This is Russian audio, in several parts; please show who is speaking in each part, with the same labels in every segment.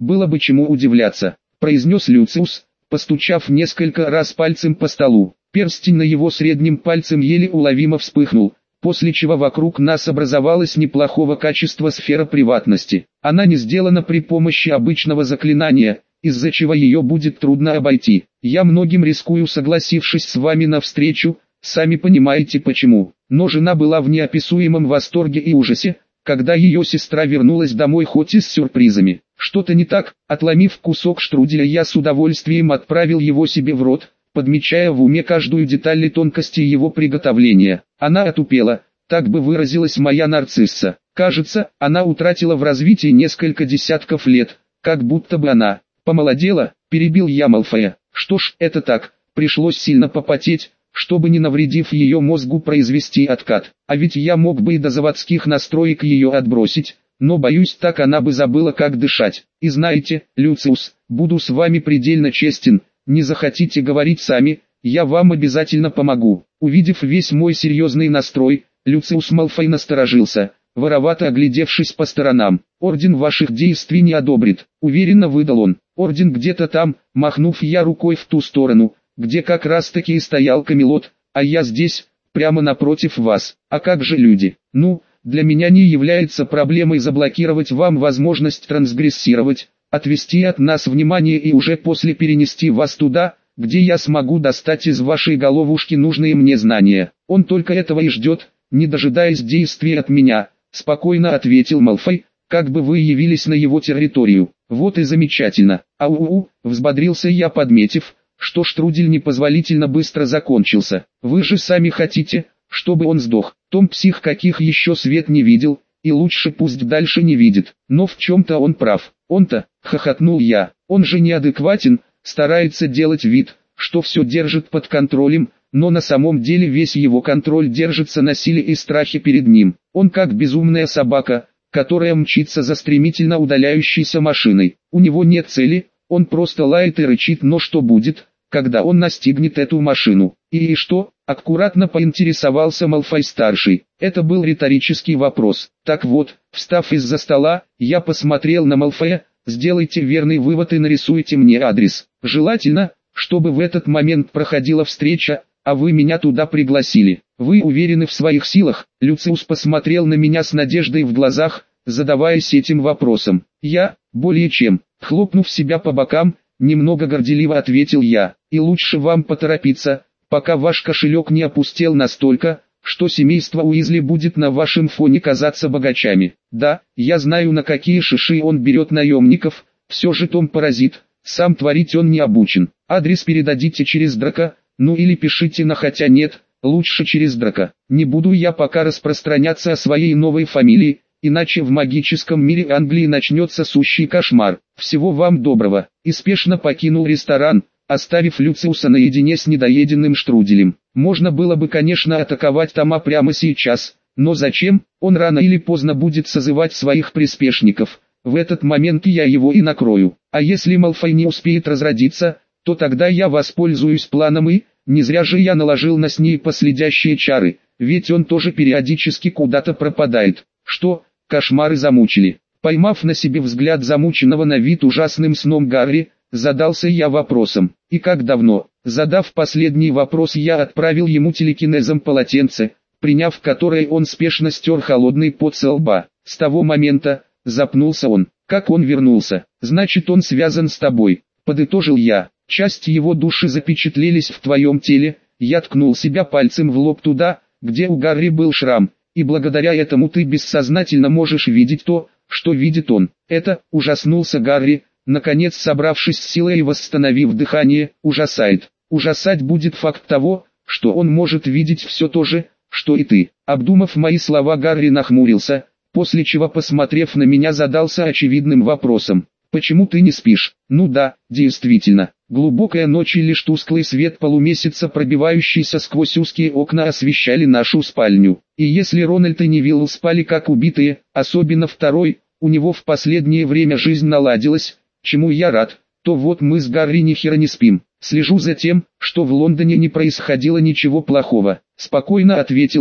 Speaker 1: было бы чему удивляться, произнес Люциус, постучав несколько раз пальцем по столу. Перстень на его среднем пальцем еле уловимо вспыхнул, после чего вокруг нас образовалась неплохого качества сфера приватности. Она не сделана при помощи обычного заклинания, из-за чего ее будет трудно обойти. Я многим рискую, согласившись с вами на встречу, сами понимаете почему. Но жена была в неописуемом восторге и ужасе, когда ее сестра вернулась домой хоть и с сюрпризами. Что-то не так, отломив кусок штруделя, я с удовольствием отправил его себе в рот, подмечая в уме каждую деталь и тонкости его приготовления. Она отупела, так бы выразилась моя нарцисса. Кажется, она утратила в развитии несколько десятков лет, как будто бы она помолодела, перебил я Малфоя. Что ж, это так, пришлось сильно попотеть, чтобы не навредив ее мозгу произвести откат. А ведь я мог бы и до заводских настроек ее отбросить, но боюсь, так она бы забыла, как дышать. И знаете, Люциус, буду с вами предельно честен, не захотите говорить сами, я вам обязательно помогу. Увидев весь мой серьезный настрой, Люциус Малфой насторожился, воровато оглядевшись по сторонам. Орден ваших действий не одобрит, уверенно выдал он. Орден где-то там, махнув я рукой в ту сторону, где как раз таки и стоял Камелот, а я здесь, прямо напротив вас. А как же люди? Ну, для меня не является проблемой заблокировать вам возможность трансгрессировать, отвести от нас внимание и уже после перенести вас туда, где я смогу достать из вашей головушки нужные мне знания. Он только этого и ждет, не дожидаясь действий от меня, спокойно ответил Малфой, как бы вы явились на его территорию. Вот и замечательно. Ау-у, взбодрился я, подметив, что штрудель непозволительно быстро закончился. Вы же сами хотите, чтобы он сдох. Том псих, каких еще свет не видел, и лучше пусть дальше не видит. Но в чем-то он прав. Он-то, хохотнул я, он же неадекватен, старается делать вид, что все держит под контролем, но на самом деле весь его контроль держится на силе и страхе перед ним. Он как безумная собака, которая мчится за стремительно удаляющейся машиной. У него нет цели, он просто лает и рычит, но что будет, когда он настигнет эту машину? И что? Аккуратно поинтересовался Малфой-старший. Это был риторический вопрос. Так вот, встав из-за стола, я посмотрел на Малфоя. Сделайте верный вывод и нарисуйте мне адрес. Желательно, чтобы в этот момент проходила встреча, а вы меня туда пригласили. Вы уверены в своих силах? Люциус посмотрел на меня с надеждой в глазах, задаваясь этим вопросом. Я, более чем, хлопнув себя по бокам, немного горделиво ответил я. И лучше вам поторопиться, пока ваш кошелек не опустел настолько, что семейство Уизли будет на вашем фоне казаться богачами. Да, я знаю, на какие шиши он берет наемников, все же Том паразит, сам творить он не обучен. Адрес передадите через Драка, ну или пишите на, хотя нет, лучше через Драка. Не буду я пока распространяться о своей новой фамилии, иначе в магическом мире Англии начнется сущий кошмар. Всего вам доброго. И спешно покинул ресторан, оставив Люциуса наедине с недоеденным штруделем. Можно было бы, конечно, атаковать Тома прямо сейчас, но зачем? Он рано или поздно будет созывать своих приспешников. В этот момент я его и накрою. А если Малфой не успеет разродиться, то тогда я воспользуюсь планом и, не зря же я наложил на Снейпа следящие чары, ведь он тоже периодически куда-то пропадает. Что, кошмары замучили? Поймав на себе взгляд замученного на вид ужасным сном Гарри, задался я вопросом. И как давно? Задав последний вопрос, я отправил ему телекинезом полотенце, приняв которое он спешно стер холодный пот со лба. С того момента, запнулся он, как он вернулся. Значит, он связан с тобой, подытожил я. Части его души запечатлелись в твоем теле. Я ткнул себя пальцем в лоб туда, где у Гарри был шрам, и благодаря этому ты бессознательно можешь видеть то, что видит он. Это, ужаснулся Гарри, наконец собравшись с силой и восстановив дыхание, ужасает. Ужасать будет факт того, что он может видеть все то же, что и ты. Обдумав мои слова, Гарри нахмурился, после чего, посмотрев на меня, задался очевидным вопросом. Почему ты не спишь? Ну да, действительно. Глубокая ночь и лишь тусклый свет полумесяца, пробивающийся сквозь узкие окна, освещали нашу спальню. И если Рональд и Невилл спали как убитые, особенно второй, у него в последнее время жизнь наладилась, чему я рад, то вот мы с Гарри ни хера не спим. Слежу за тем, что в Лондоне не происходило ничего плохого. Спокойно ответил я.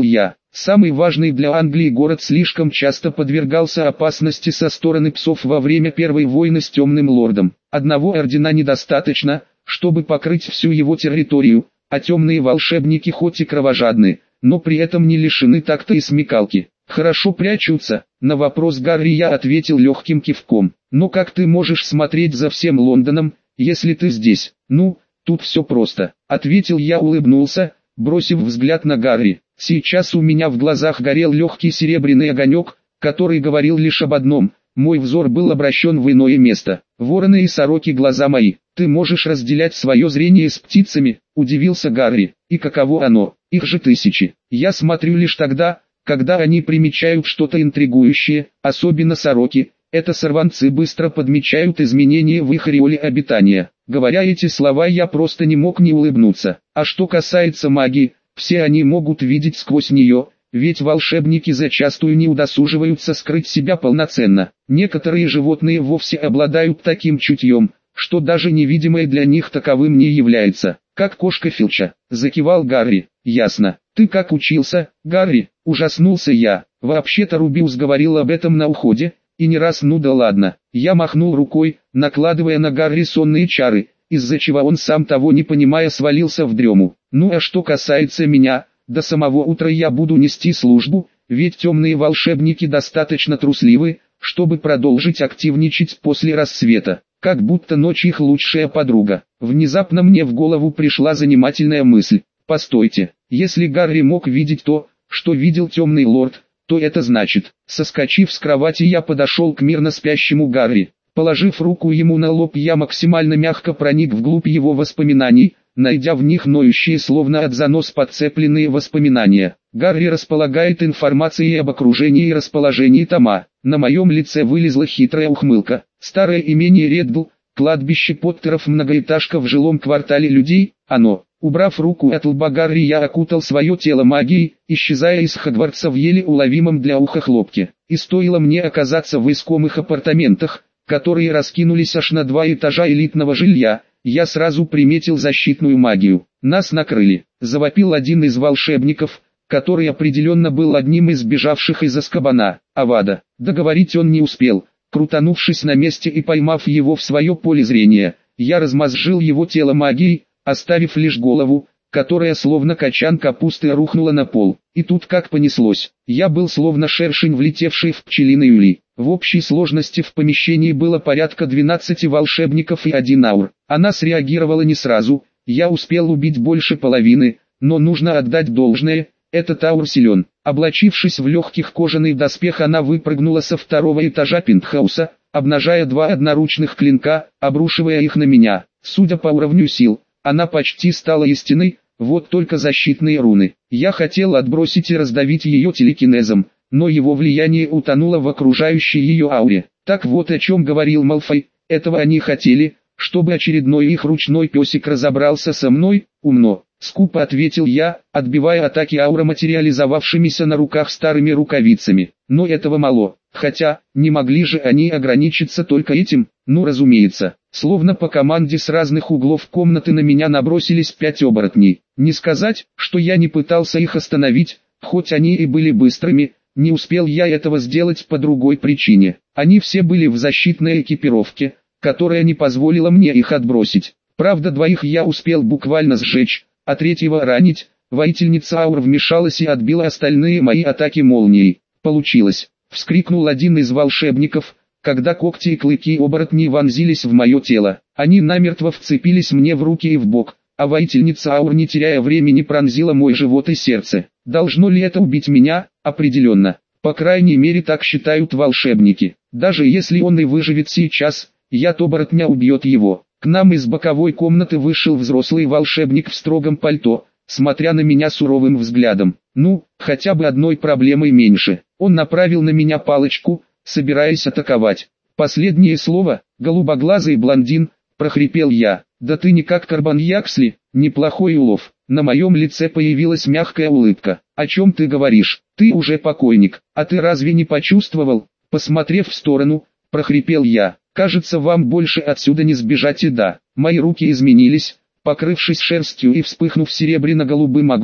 Speaker 1: Самый важный для Англии город слишком часто подвергался опасности со стороны псов во время Первой войны с Темным Лордом. Одного ордена недостаточно, чтобы покрыть всю его территорию, а темные волшебники хоть и кровожадны, но при этом не лишены такта и смекалки. Хорошо прячутся. На вопрос Гарри я ответил легким кивком. Но как ты можешь смотреть за всем Лондоном, если ты здесь? Ну, тут все просто. Ответил я, улыбнулся, бросив взгляд на Гарри. Сейчас у меня в глазах горел легкий серебряный огонек, который говорил лишь об одном. Мой взор был обращен в иное место. Вороны и сороки глаза мои. Ты можешь разделять свое зрение с птицами? Удивился Гарри. И каково оно? Их же тысячи. Я смотрю лишь тогда, когда они примечают что-то интригующее, особенно сороки. Это сорванцы быстро подмечают изменения в их ореоле обитания. Говоря эти слова, я просто не мог не улыбнуться. А что касается магии, все они могут видеть сквозь нее, ведь волшебники зачастую не удосуживаются скрыть себя полноценно. Некоторые животные вовсе обладают таким чутьем, что даже невидимое для них таковым не является. Как кошка Филча, закивал Гарри. Ясно. Ты как учился, Гарри? Ужаснулся я. Вообще-то Рубиус говорил об этом на уходе, и не раз. Ну да ладно. Я махнул рукой, накладывая на Гарри сонные чары, из-за чего он сам того не понимая свалился в дрему. Ну а что касается меня, до самого утра я буду нести службу, ведь темные волшебники достаточно трусливы, чтобы продолжить активничать после рассвета. Как будто ночь их лучшая подруга. Внезапно мне в голову пришла занимательная мысль. Постойте, если Гарри мог видеть то, что видел Темный Лорд, то это значит, соскочив с кровати, я подошел к мирно спящему Гарри. Положив руку ему на лоб, я максимально мягко проник вглубь его воспоминаний, найдя в них ноющие словно от занос подцепленные воспоминания. Гарри располагает информацией об окружении и расположении Тома. На моем лице вылезла хитрая ухмылка. Старое имение Реддл, кладбище Поттеров, многоэтажка в жилом квартале людей, оно. Убрав руку от лба Гарри, я окутал свое тело магией, исчезая из Хогвартса в еле уловимом для уха хлопке. И стоило мне оказаться в искомых апартаментах, которые раскинулись аж на 2 этажа элитного жилья, я сразу приметил защитную магию. Нас накрыли. Завопил один из волшебников, который определенно был одним из сбежавших из Азкабана. Авада. Договорить он не успел. Крутанувшись на месте и поймав его в свое поле зрения, я размозжил его тело магией, оставив лишь голову, которая словно качан капусты рухнула на пол. И тут как понеслось. Я был словно шершень, влетевший в пчелиный улей. В общей сложности в помещении было порядка 12 волшебников и 1 аур. Она среагировала не сразу, я успел убить больше половины, но нужно отдать должное, этот аур силен. Облачившись в легких кожаный доспех, она выпрыгнула со 2-го этажа пентхауса, обнажая 2 одноручных клинка, обрушивая их на меня. Судя по уровню сил, она почти стала истиной, вот только защитные руны. Я хотел отбросить и раздавить ее телекинезом, но его влияние утонуло в окружающей ее ауре. Так вот о чем говорил Малфой, этого они хотели, чтобы очередной их ручной песик разобрался со мной. Умно, скупо ответил я, отбивая атаки аура материализовавшимися на руках старыми рукавицами. Но этого мало, хотя, не могли же они ограничиться только этим? Ну разумеется. Словно по команде с разных углов комнаты на меня набросились 5 оборотней. Не сказать, что я не пытался их остановить, хоть они и были быстрыми, не успел я этого сделать по другой причине. Они все были в защитной экипировке, которая не позволила мне их отбросить. Правда, 2 я успел буквально сжечь, а 3-го ранить. Воительница аур вмешалась и отбила остальные мои атаки молнией. Получилось. Вскрикнул один из волшебников, когда когти и клыки оборотней вонзились в мое тело. Они намертво вцепились мне в руки и в бок, а воительница аур, не теряя времени, пронзила мой живот и сердце. Должно ли это убить меня? Определенно. По крайней мере, так считают волшебники. Даже если он и выживет сейчас, яд оборотня убьет его. К нам из боковой комнаты вышел взрослый волшебник в строгом пальто, смотря на меня суровым взглядом. Ну, хотя бы одной проблемой меньше. Он направил на меня палочку, собираясь атаковать. Последнее слово, голубоглазый блондин, прохрипел я. Да ты не как Карбан Яксли, неплохой улов. На моем лице появилась мягкая улыбка. О чем ты говоришь? Ты уже покойник. А ты разве не почувствовал? Посмотрев в сторону, прохрипел я. Кажется, вам больше отсюда не сбежать. И да, мои руки изменились, покрывшись шерстью и вспыхнув серебряно-голубым огнем,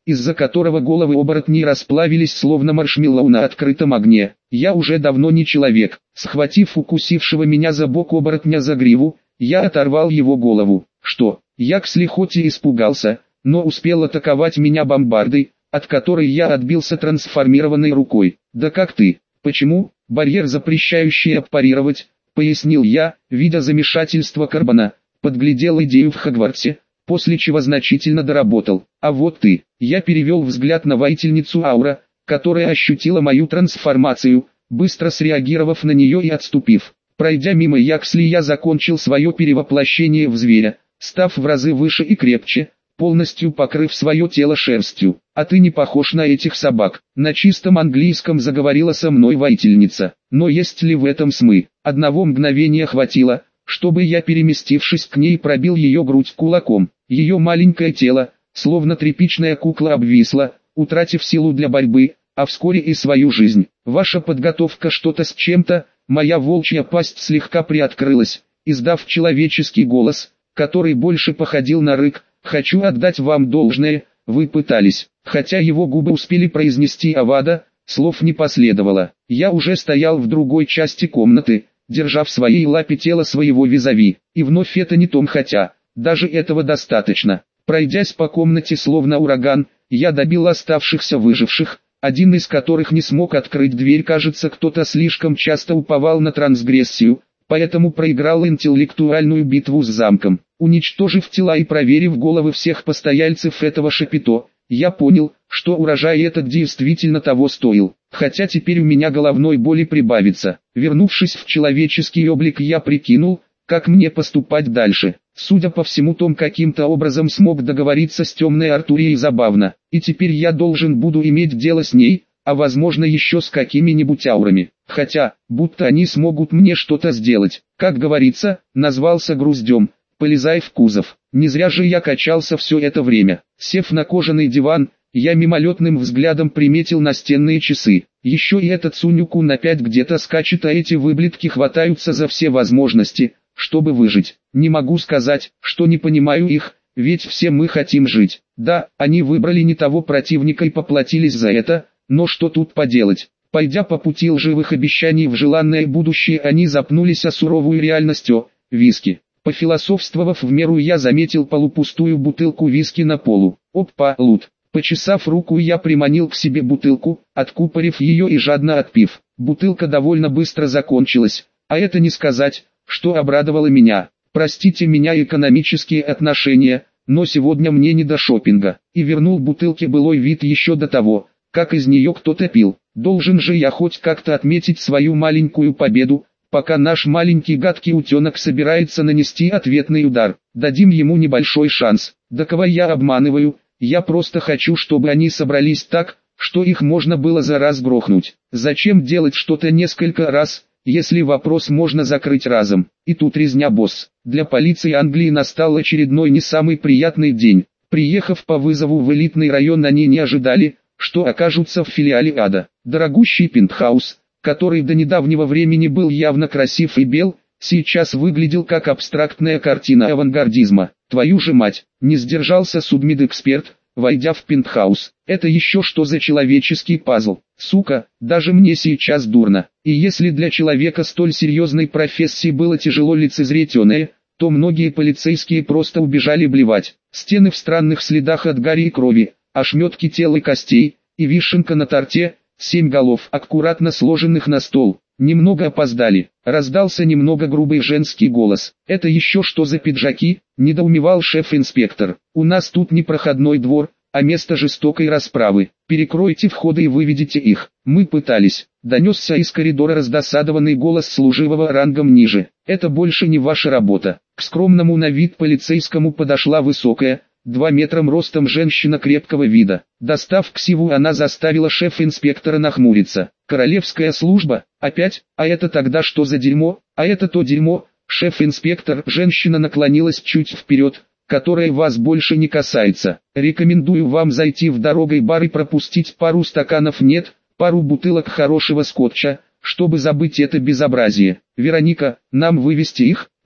Speaker 1: из-за которого головы оборотней расплавились словно маршмеллоу на открытом огне. Я уже давно не человек. Схватив укусившего меня за бок оборотня за гриву, я оторвал его голову. Что? Яксли хоть и испугался, но успел атаковать меня бомбардой, от которой я отбился трансформированной рукой. Да как ты? Почему? Барьер, запрещающий аппарировать, пояснил я, видя замешательство Карбона, подглядел идею в Хогвартсе, после чего значительно доработал. А вот ты. Я перевел взгляд на воительницу Аура, которая ощутила мою трансформацию, быстро среагировав на нее и отступив. Пройдя мимо Яксли, я закончил свое перевоплощение в зверя, став в разы выше и крепче, полностью покрыв свое тело шерстью. А ты не похож на этих собак. На чистом английском заговорила со мной воительница. Но есть ли в этом смысл? Одного мгновения хватило, чтобы я, переместившись к ней, пробил ее грудь кулаком. Ее маленькое тело, словно тряпичная кукла, обвисло, утратив силу для борьбы, а вскоре и свою жизнь. Ваша подготовка что-то с чем-то. Моя волчья пасть слегка приоткрылась, издав человеческий голос, который больше походил на рык. Хочу отдать вам должное, вы пытались. Хотя его губы успели произнести «Авада», слов не последовало. Я уже стоял в другой части комнаты, держа в своей лапе тело своего визави. И вновь это не Том, хотя, даже этого достаточно. Пройдясь по комнате словно ураган, я добил оставшихся выживших, один из которых не смог открыть дверь. Кажется, кто-то слишком часто уповал на трансгрессию, поэтому проиграл интеллектуальную битву с замком. Уничтожив тела и проверив головы всех постояльцев этого шапито, я понял, что урожай этот действительно того стоил. Хотя теперь у меня головной боли прибавится. Вернувшись в человеческий облик, я прикинул, как мне поступать дальше. Судя по всему, Том каким-то образом смог договориться с темной Артурией забавно. И теперь я должен буду иметь дело с ней, а возможно еще с какими-нибудь аурами. Хотя, будто они смогут мне что-то сделать. Как говорится, назвался груздем, полезай в кузов. Не зря же я качался все это время. Сев на кожаный диван, я мимолетным взглядом приметил настенные часы. Еще и этот Сунюку на 5 где-то скачет, а эти выблядки хватаются за все возможности, чтобы выжить. Не могу сказать, что не понимаю их, ведь все мы хотим жить. Да, они выбрали не того противника и поплатились за это, но что тут поделать? Пойдя по пути лживых обещаний в желанное будущее, они запнулись о суровую реальность. Виски. Пофилософствовав в меру, я заметил полупустую бутылку виски на полу. Опа, лут. Почесав руку, я приманил к себе бутылку, откупорив ее и жадно отпив. Бутылка довольно быстро закончилась, а это не сказать, что обрадовало меня. Простите меня экономические отношения, но сегодня мне не до шопинга. И вернул бутылке былой вид еще до того, как из нее кто-то пил. Должен же я хоть как-то отметить свою маленькую победу, пока наш маленький гадкий утенок собирается нанести ответный удар. Дадим ему небольшой шанс. Да кого я обманываю, я просто хочу, чтобы они собрались так, что их можно было за раз грохнуть. Зачем делать что-то несколько раз, если вопрос можно закрыть разом? И тут резня, босс. Для полиции Англии настал очередной не самый приятный день. Приехав по вызову в элитный район, они не ожидали, что окажутся в филиале ада. Дорогущий пентхаус, который до недавнего времени был явно красив и бел, сейчас выглядел как абстрактная картина авангардизма. Твою же мать, не сдержался судмедэксперт, войдя в пентхаус. Это еще что за человеческий пазл? Сука, даже мне сейчас дурно. И если для человека столь серьезной профессии было тяжело лицезреть оное, то многие полицейские просто убежали блевать. Стены в странных следах от гари и крови, ошметки тел и костей, и вишенка на торте, 7 голов, аккуратно сложенных на стол. Немного опоздали. Раздался немного грубый женский голос. «Это еще что за пиджаки?» – недоумевал шеф-инспектор. «У нас тут не проходной двор, а место жестокой расправы. Перекройте входы и выведите их». «Мы пытались», – донесся из коридора раздосадованный голос служивого рангом ниже. «Это больше не ваша работа». К скромному на вид полицейскому подошла высокая, 2 метра ростом женщина крепкого вида. Достав ксиву, она заставила шеф-инспектора нахмуриться. «Королевская служба? Опять? А это тогда что за дерьмо? А это то дерьмо?» Шеф-инспектор, женщина наклонилась чуть вперед, «которое вас больше не касается. Рекомендую вам зайти в дорогой бар и пропустить пару стаканов, нет, пару бутылок хорошего скотча, чтобы забыть это безобразие. Вероника, нам вывести их?»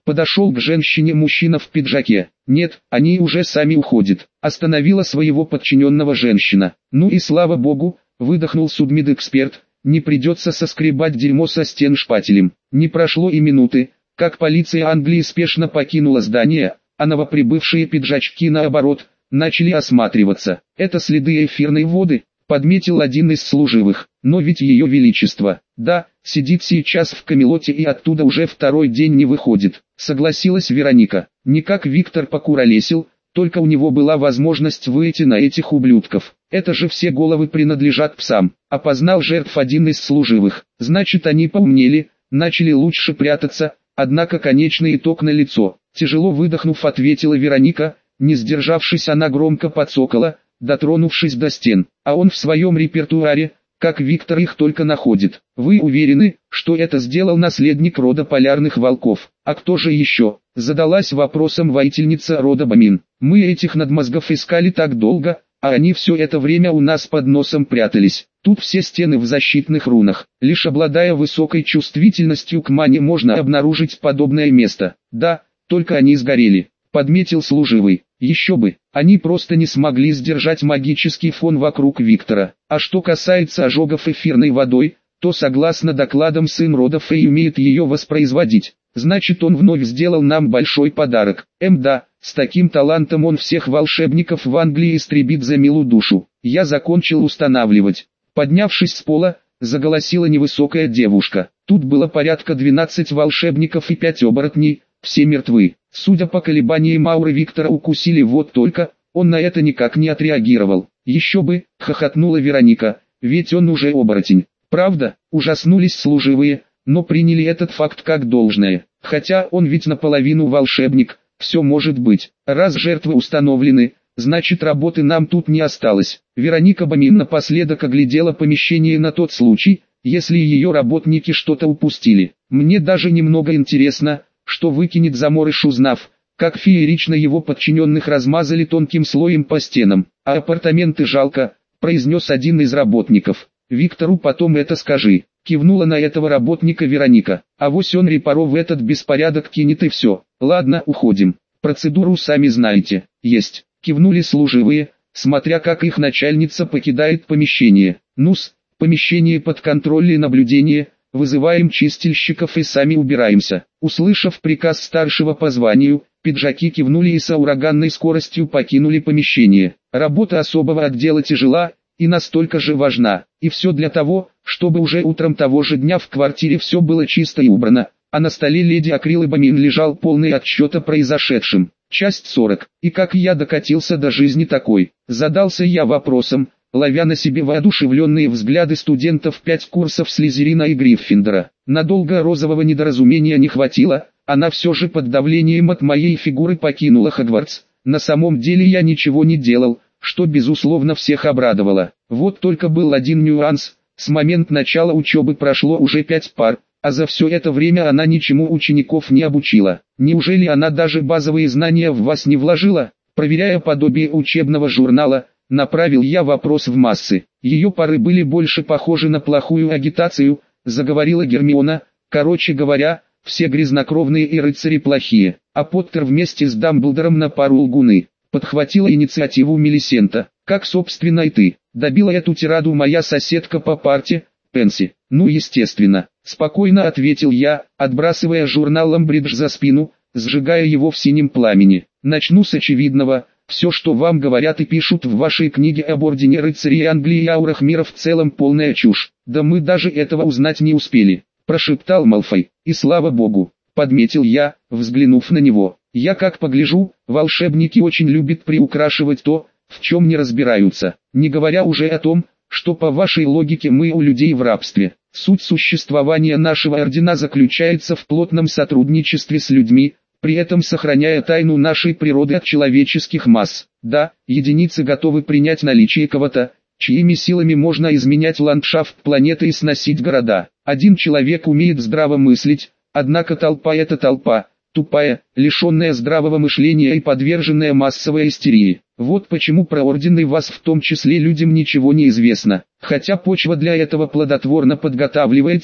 Speaker 1: Подошел к женщине мужчина в пиджаке. «Нет, они уже сами уходят», — остановила своего подчиненного женщина. «Ну и слава богу», — выдохнул судмедэксперт, «не придется соскребать дерьмо со стен шпателем». Не прошло и минуты, как полиция Англии спешно покинула здание, а новоприбывшие пиджачки наоборот, начали осматриваться. «Это следы эфирной воды», — подметил один из служивых. «Но ведь ее величество, да, сидит сейчас в Камелоте и оттуда уже второй день не выходит», — согласилась Вероника. Не как Виктор покуролесил, только у него была возможность выйти на этих ублюдков. Это же все головы принадлежат псам. Опознал жертв один из служивых. Значит, они поумнели, начали лучше прятаться, однако конечный итог налицо. Тяжело выдохнув, ответила Вероника, не сдержавшись, она громко подсокола, дотронувшись до стен. А он в своем репертуаре, как Виктор их только находит. Вы уверены, что это сделал наследник рода полярных волков? А кто же еще? Задалась вопросом воительница рода Бамин. Мы этих надмозгов искали так долго, а они все это время у нас под носом прятались. Тут все стены в защитных рунах. Лишь обладая высокой чувствительностью к мане можно обнаружить подобное место. Да, только они сгорели, подметил служивый. Еще бы, они просто не смогли сдержать магический фон вокруг Виктора. А что касается ожогов эфирной водой, то согласно докладам сын рода Фэй умеет ее воспроизводить. Значит, он вновь сделал нам большой подарок. Да, с таким талантом он всех волшебников в Англии истребит за милую душу. Я закончил устанавливать. Поднявшись с пола, заголосила невысокая девушка. Тут было порядка 12 волшебников и 5 оборотней, все мертвы. Судя по колебаниям ауры, Виктора укусили, вот только, он на это никак не отреагировал. Еще бы, хохотнула Вероника, ведь он уже оборотень. Правда, ужаснулись служивые, но приняли этот факт как должное. Хотя он ведь наполовину волшебник, все может быть. Раз жертвы установлены, значит работы нам тут не осталось. Вероника Бамин напоследок оглядела помещение на тот случай, если ее работники что-то упустили. Мне даже немного интересно, что выкинет заморыш, узнав, как феерично его подчиненных размазали тонким слоем по стенам. А апартаменты жалко, произнес один из работников. Виктору потом это скажи. Кивнула на этого работника Вероника. Авось он репаро в этот беспорядок кинет и все. Ладно, уходим. Процедуру сами знаете. Есть. Кивнули служивые, смотря как их начальница покидает помещение. Ну-с, помещение под контроль и наблюдение. Вызываем чистильщиков и сами убираемся. Услышав приказ старшего по званию, пиджаки кивнули и со ураганной скоростью покинули помещение. Работа особого отдела тяжела и настолько же важна. И все для того, чтобы уже утром того же дня в квартире все было чисто и убрано, а на столе леди Акрилы Бамин лежал полный отчет о произошедшем. Часть 40. И как я докатился до жизни такой? Задался я вопросом, ловя на себе воодушевленные взгляды студентов 5 курсов Слизерина и Гриффиндора. Надолго розового недоразумения не хватило, она все же под давлением от моей фигуры покинула Хогвартс. На самом деле я ничего не делал, что безусловно всех обрадовало. Вот только был один нюанс, с момента начала учебы прошло уже 5 пар, а за все это время она ничему учеников не обучила. Неужели она даже базовые знания в вас не вложила? Проверяя подобие учебного журнала, направил я вопрос в массы. Ее пары были больше похожи на плохую агитацию, заговорила Гермиона. Короче говоря, все грязнокровные и рыцари плохие, а Поттер вместе с Дамблдором на пару лгуны. Подхватила инициативу Мелисента. Как собственно и ты. Добила эту тираду моя соседка по парте, Пенси. Ну естественно, спокойно ответил я, отбрасывая журнал Ламбридж за спину, сжигая его в синем пламени. Начну с очевидного. Все, что вам говорят и пишут в вашей книге об Ордене Рыцарей Англии и аурах мира в целом полная чушь. Да мы даже этого узнать не успели, прошептал Малфой. И слава богу, подметил я, взглянув на него. Я как погляжу, волшебники очень любят приукрашивать то, в чем не разбираются, не говоря уже о том, что по вашей логике мы у людей в рабстве. Суть существования нашего ордена заключается в плотном сотрудничестве с людьми, при этом сохраняя тайну нашей природы от человеческих масс. Да, единицы готовы принять наличие кого-то, чьими силами можно изменять ландшафт планеты и сносить города. Один человек умеет здраво мыслить, однако толпа — это толпа, тупая, лишенная здравого мышления и подверженная массовой истерии. Вот почему про орден и вас в том числе людям ничего не известно. Хотя почва для этого плодотворно подготавливается,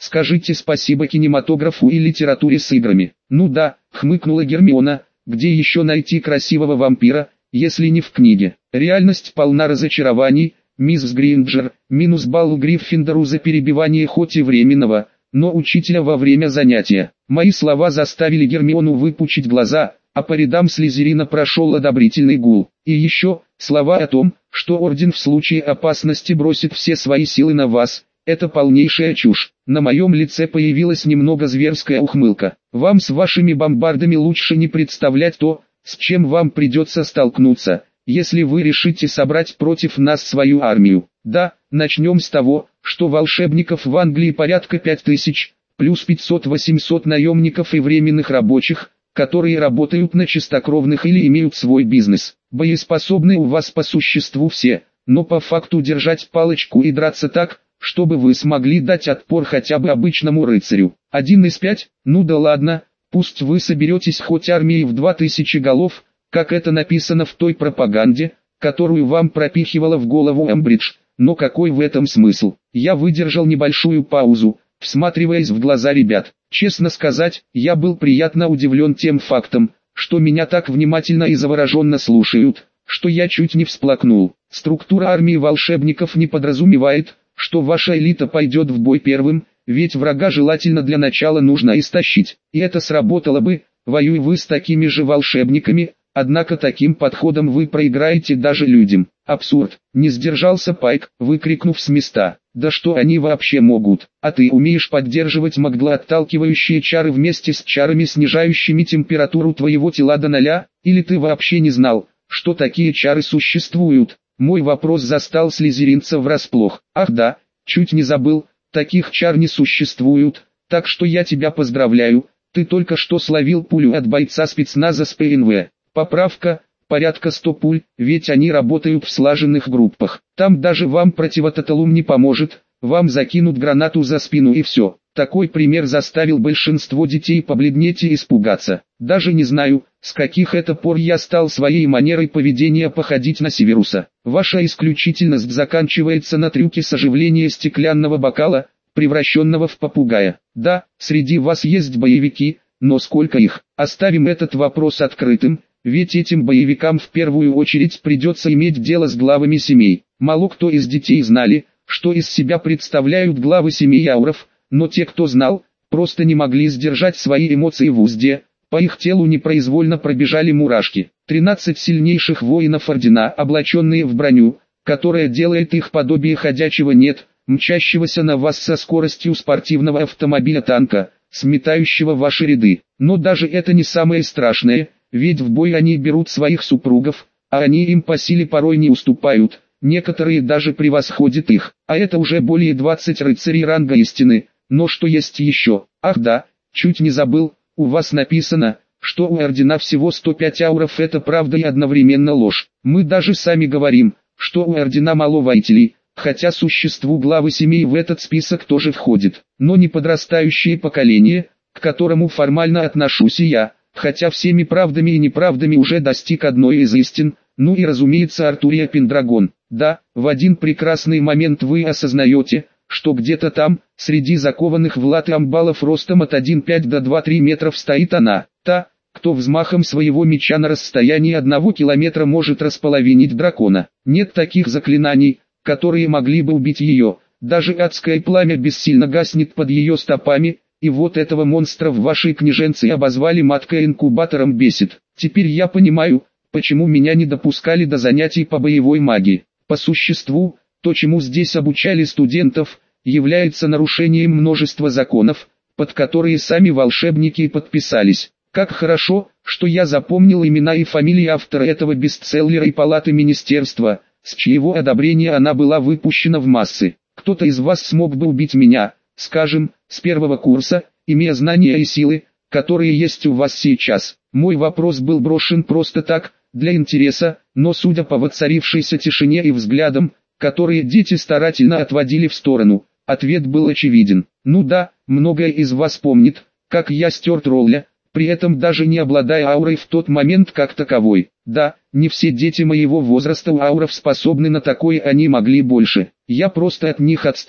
Speaker 1: Скажите спасибо кинематографу и литературе с играми. Ну да, хмыкнула Гермиона, где еще найти красивого вампира, если не в книге. Реальность полна разочарований, мисс Гринджер, минус балл Гриффиндору за перебивание хоть и временного, но учителя во время занятия. Мои слова заставили Гермиону выпучить глаза, а по рядам Слизерина прошел одобрительный гул. И еще, слова о том, что Орден в случае опасности бросит все свои силы на вас, это полнейшая чушь. На моем лице появилась немного зверская ухмылка. Вам с вашими бомбардами лучше не представлять то, с чем вам придется столкнуться, если вы решите собрать против нас свою армию. Да, начнем с того, что волшебников в Англии порядка 5000, плюс 500-800 наемников и временных рабочих, которые работают на чистокровных или имеют свой бизнес. Боеспособны у вас по существу все, но по факту держать палочку и драться так, чтобы вы смогли дать отпор хотя бы обычному рыцарю. 1 из 5, ну да ладно, пусть вы соберетесь хоть армией в 2000 голов, как это написано в той пропаганде, которую вам пропихивала в голову Эмбридж, но какой в этом смысл? Я выдержал небольшую паузу, всматриваясь в глаза ребят. Честно сказать, я был приятно удивлен тем фактом, что меня так внимательно и завороженно слушают, что я чуть не всплакнул. Структура армии волшебников не подразумевает, что ваша элита пойдет в бой первым, ведь врага желательно для начала нужно истощить. И это сработало бы, воюя вы с такими же волшебниками, однако таким подходом вы проиграете даже людям. Абсурд. Не сдержался Пайк, выкрикнув с места. Да что они вообще могут? А ты умеешь поддерживать маглоотталкивающие чары вместе с чарами, снижающими температуру твоего тела до 0, или ты вообще не знал, что такие чары существуют? Мой вопрос застал слизеринца врасплох. Ах да, чуть не забыл, таких чар не существует, так что я тебя поздравляю, ты только что словил пулю от бойца спецназа с ПНВ. Поправка, порядка 100 пуль, ведь они работают в слаженных группах. Там даже вам противототалум не поможет, вам закинут гранату за спину и все. Такой пример заставил большинство детей побледнеть и испугаться. Даже не знаю, с каких это пор я стал своей манерой поведения походить на Северуса. Ваша исключительность заканчивается на трюке с оживления стеклянного бокала, превращенного в попугая. Да, среди вас есть боевики, но сколько их? Оставим этот вопрос открытым, ведь этим боевикам в первую очередь придется иметь дело с главами семей. Мало кто из детей знали, что из себя представляют главы семей ауров, но те, кто знал, просто не могли сдержать свои эмоции в узде, по их телу непроизвольно пробежали мурашки. 13 сильнейших воинов Ордена, облаченные в броню, которая делает их подобие ходячего нет, мчащегося на вас со скоростью спортивного автомобиля-танка, сметающего ваши ряды. Но даже это не самое страшное, ведь в бой они берут своих супругов, а они им по силе порой не уступают, некоторые даже превосходят их, а это уже более 20 рыцарей ранга истины. Но что есть еще? Ах да, чуть не забыл, у вас написано, что у Ордена всего 105 ауров. Это правда и одновременно ложь. Мы даже сами говорим, что у Ордена мало воителей, хотя существу главы семей в этот список тоже входит. Но не подрастающее поколение, к которому формально отношусь и я, хотя всеми правдами и неправдами уже достиг одной из истин, ну и разумеется Артурия Пендрагон. Да, в один прекрасный момент вы осознаете, что где-то там, среди закованных в латы амбалов ростом от 1,5 до 2,3 метров стоит она, та, кто взмахом своего меча на расстоянии 1 километра может располовинить дракона. Нет таких заклинаний, которые могли бы убить ее, даже адское пламя бессильно гаснет под ее стопами, и вот этого монстра в вашей княженце обозвали маткой-инкубатором бесит. Теперь я понимаю, почему меня не допускали до занятий по боевой магии. По существу, то, чему здесь обучали студентов, является нарушением множества законов, под которые сами волшебники подписались. Как хорошо, что я запомнил имена и фамилии автора этого бестселлера и палаты министерства, с чьего одобрения она была выпущена в массы. Кто-то из вас смог бы убить меня, скажем, с первого курса, имея знания и силы, которые есть у вас сейчас. Мой вопрос был брошен просто так, для интереса, но судя по воцарившейся тишине и взглядам, которые дети старательно отводили в сторону, ответ был очевиден. Ну да, многое из вас помнит, как я стер тролля, при этом даже не обладая аурой в тот момент как таковой. Да, не все дети моего возраста у ауров способны на такое, они могли больше. Я просто от них отстал,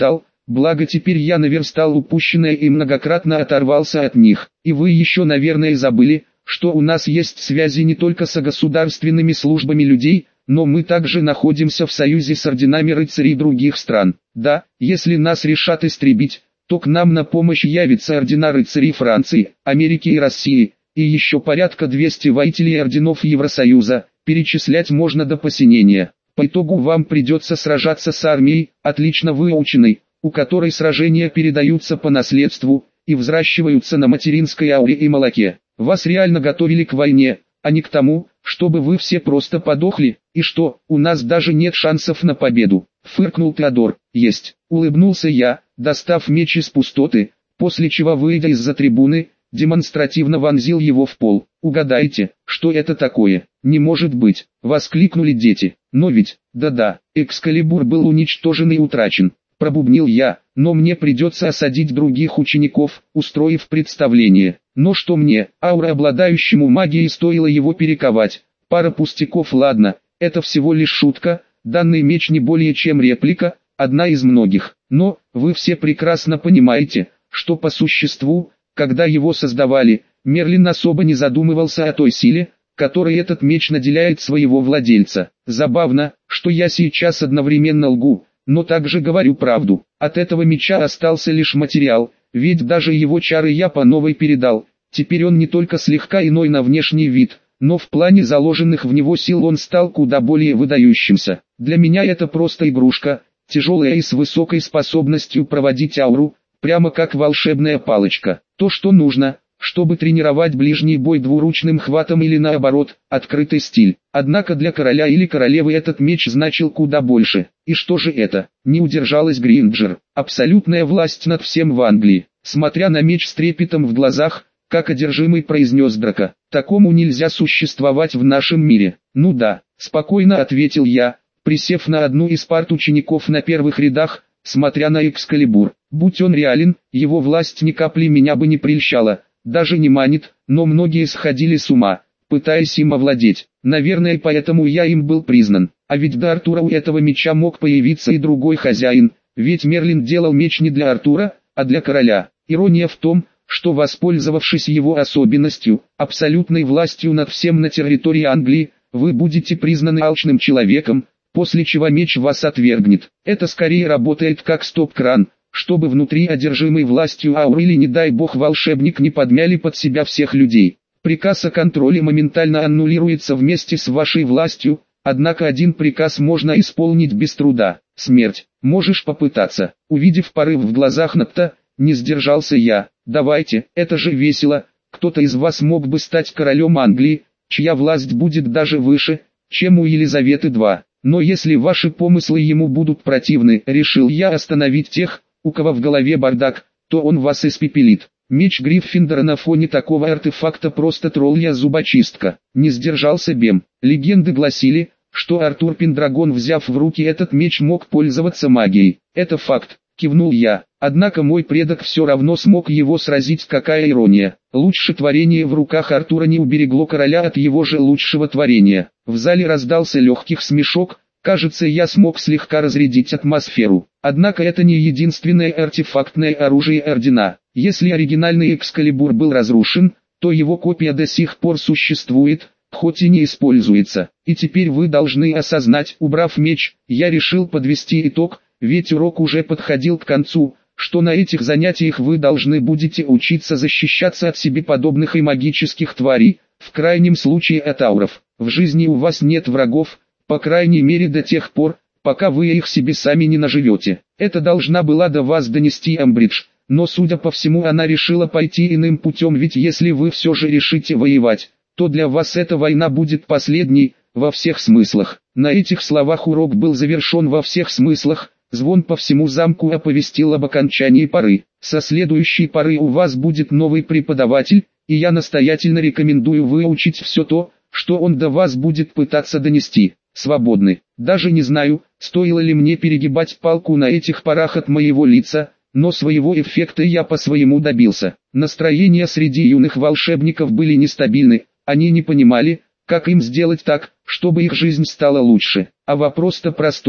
Speaker 1: Благо теперь я наверстал упущенное и многократно оторвался от них. И вы еще, наверное, забыли, что у нас есть связи не только с государственными службами людей, но мы также находимся в союзе с орденами рыцарей других стран. Да, если нас решат истребить, то к нам на помощь явятся ордена рыцарей Франции, Америки и России, и еще порядка 200 воителей орденов Евросоюза, перечислять можно до посинения. По итогу вам придется сражаться с армией, отлично выученной, у которой сражения передаются по наследству и взращиваются на материнской ауре и молоке. Вас реально готовили к войне, а не к тому, чтобы вы все просто подохли, и что, у нас даже нет шансов на победу. Фыркнул Теодор. Есть, улыбнулся я, достав меч из пустоты, после чего, выйдя из-за трибуны, демонстративно вонзил его в пол. «Угадайте, что это такое?» «Не может быть!» — воскликнули дети. «Но ведь, да-да, Экскалибур был уничтожен и утрачен», — пробубнил я, «но мне придется осадить других учеников, устроив представление. Но что мне, аура обладающему магией, стоило его перековать? Пара пустяков, ладно, это всего лишь шутка, данный меч не более чем реплика, одна из многих. Но, вы все прекрасно понимаете, что по существу, когда его создавали, Мерлин особо не задумывался о той силе, которой этот меч наделяет своего владельца. Забавно, что я сейчас одновременно лгу, но также говорю правду. От этого меча остался лишь материал, ведь даже его чары я по новой передал. Теперь он не только слегка иной на внешний вид, но в плане заложенных в него сил он стал куда более выдающимся. Для меня это просто игрушка, тяжелая и с высокой способностью проводить ауру, прямо как волшебная палочка. То, что нужно, чтобы тренировать ближний бой двуручным хватом или наоборот, открытый стиль. Однако для короля или королевы этот меч значил куда больше. И что же это? Не удержалась Гринджер. Абсолютная власть над всем в Англии. Смотря на меч с трепетом в глазах, как одержимый, произнес Драко. Такому нельзя существовать в нашем мире. Ну да, спокойно ответил я, присев на одну из парт учеников на первых рядах, смотря на Экскалибур. Будь он реален, его власть ни капли меня бы не прельщала, даже не манит, но многие сходили с ума, пытаясь им овладеть. Наверное, поэтому я им был признан. А ведь до Артура у этого меча мог появиться и другой хозяин, ведь Мерлин делал меч не для Артура, а для короля. Ирония в том, что, воспользовавшись его особенностью, абсолютной властью над всем на территории Англии, вы будете признаны алчным человеком, после чего меч вас отвергнет. Это скорее работает как стоп-кран, чтобы внутри одержимой властью ауры или, не дай бог, волшебник не подмяли под себя всех людей. Приказ о контроле моментально аннулируется вместе с вашей властью, однако один приказ можно исполнить без труда. Смерть. Можешь попытаться. Увидев порыв в глазах Натта, не сдержался я. Давайте, это же весело. Кто-то из вас мог бы стать королем Англии, чья власть будет даже выше, чем у Елизаветы II. Но если ваши помыслы ему будут противны, решил я остановить тех, у кого в голове бардак, то он вас испепелит. Меч Гриффиндора на фоне такого артефакта просто троллья зубочистка. Не сдержался Бем. Легенды гласили, что Артур Пендрагон, взяв в руки этот меч, мог пользоваться магией. Это факт, кивнул я. Однако мой предок все равно смог его сразить. Какая ирония. Лучшее творение в руках Артура не уберегло короля от его же лучшего творения. В зале раздался легкий смешок. Кажется, я смог слегка разрядить атмосферу. Однако это не единственное артефактное оружие ордена. Если оригинальный Экскалибур был разрушен, то его копия до сих пор существует, хоть и не используется. И теперь вы должны осознать, убрав меч, я решил подвести итог, ведь урок уже подходил к концу, что на этих занятиях вы должны будете учиться защищаться от себе подобных и магических тварей, в крайнем случае от ауров. В жизни у вас нет врагов, по крайней мере до тех пор, пока вы их себе сами не наживете. Это должна была до вас донести Амбридж, но судя по всему она решила пойти иным путем, ведь если вы все же решите воевать, то для вас эта война будет последней, во всех смыслах. На этих словах урок был завершен во всех смыслах, звон по всему замку оповестил об окончании поры. Со следующей поры у вас будет новый преподаватель, и я настоятельно рекомендую выучить все то, что он до вас будет пытаться донести. Свободны. Даже не знаю, стоило ли мне перегибать палку на этих порах от моего лица, но своего эффекта я по-своему добился. Настроения среди юных волшебников были нестабильны, они не понимали, как им сделать так, чтобы их жизнь стала лучше. А вопрос-то простой,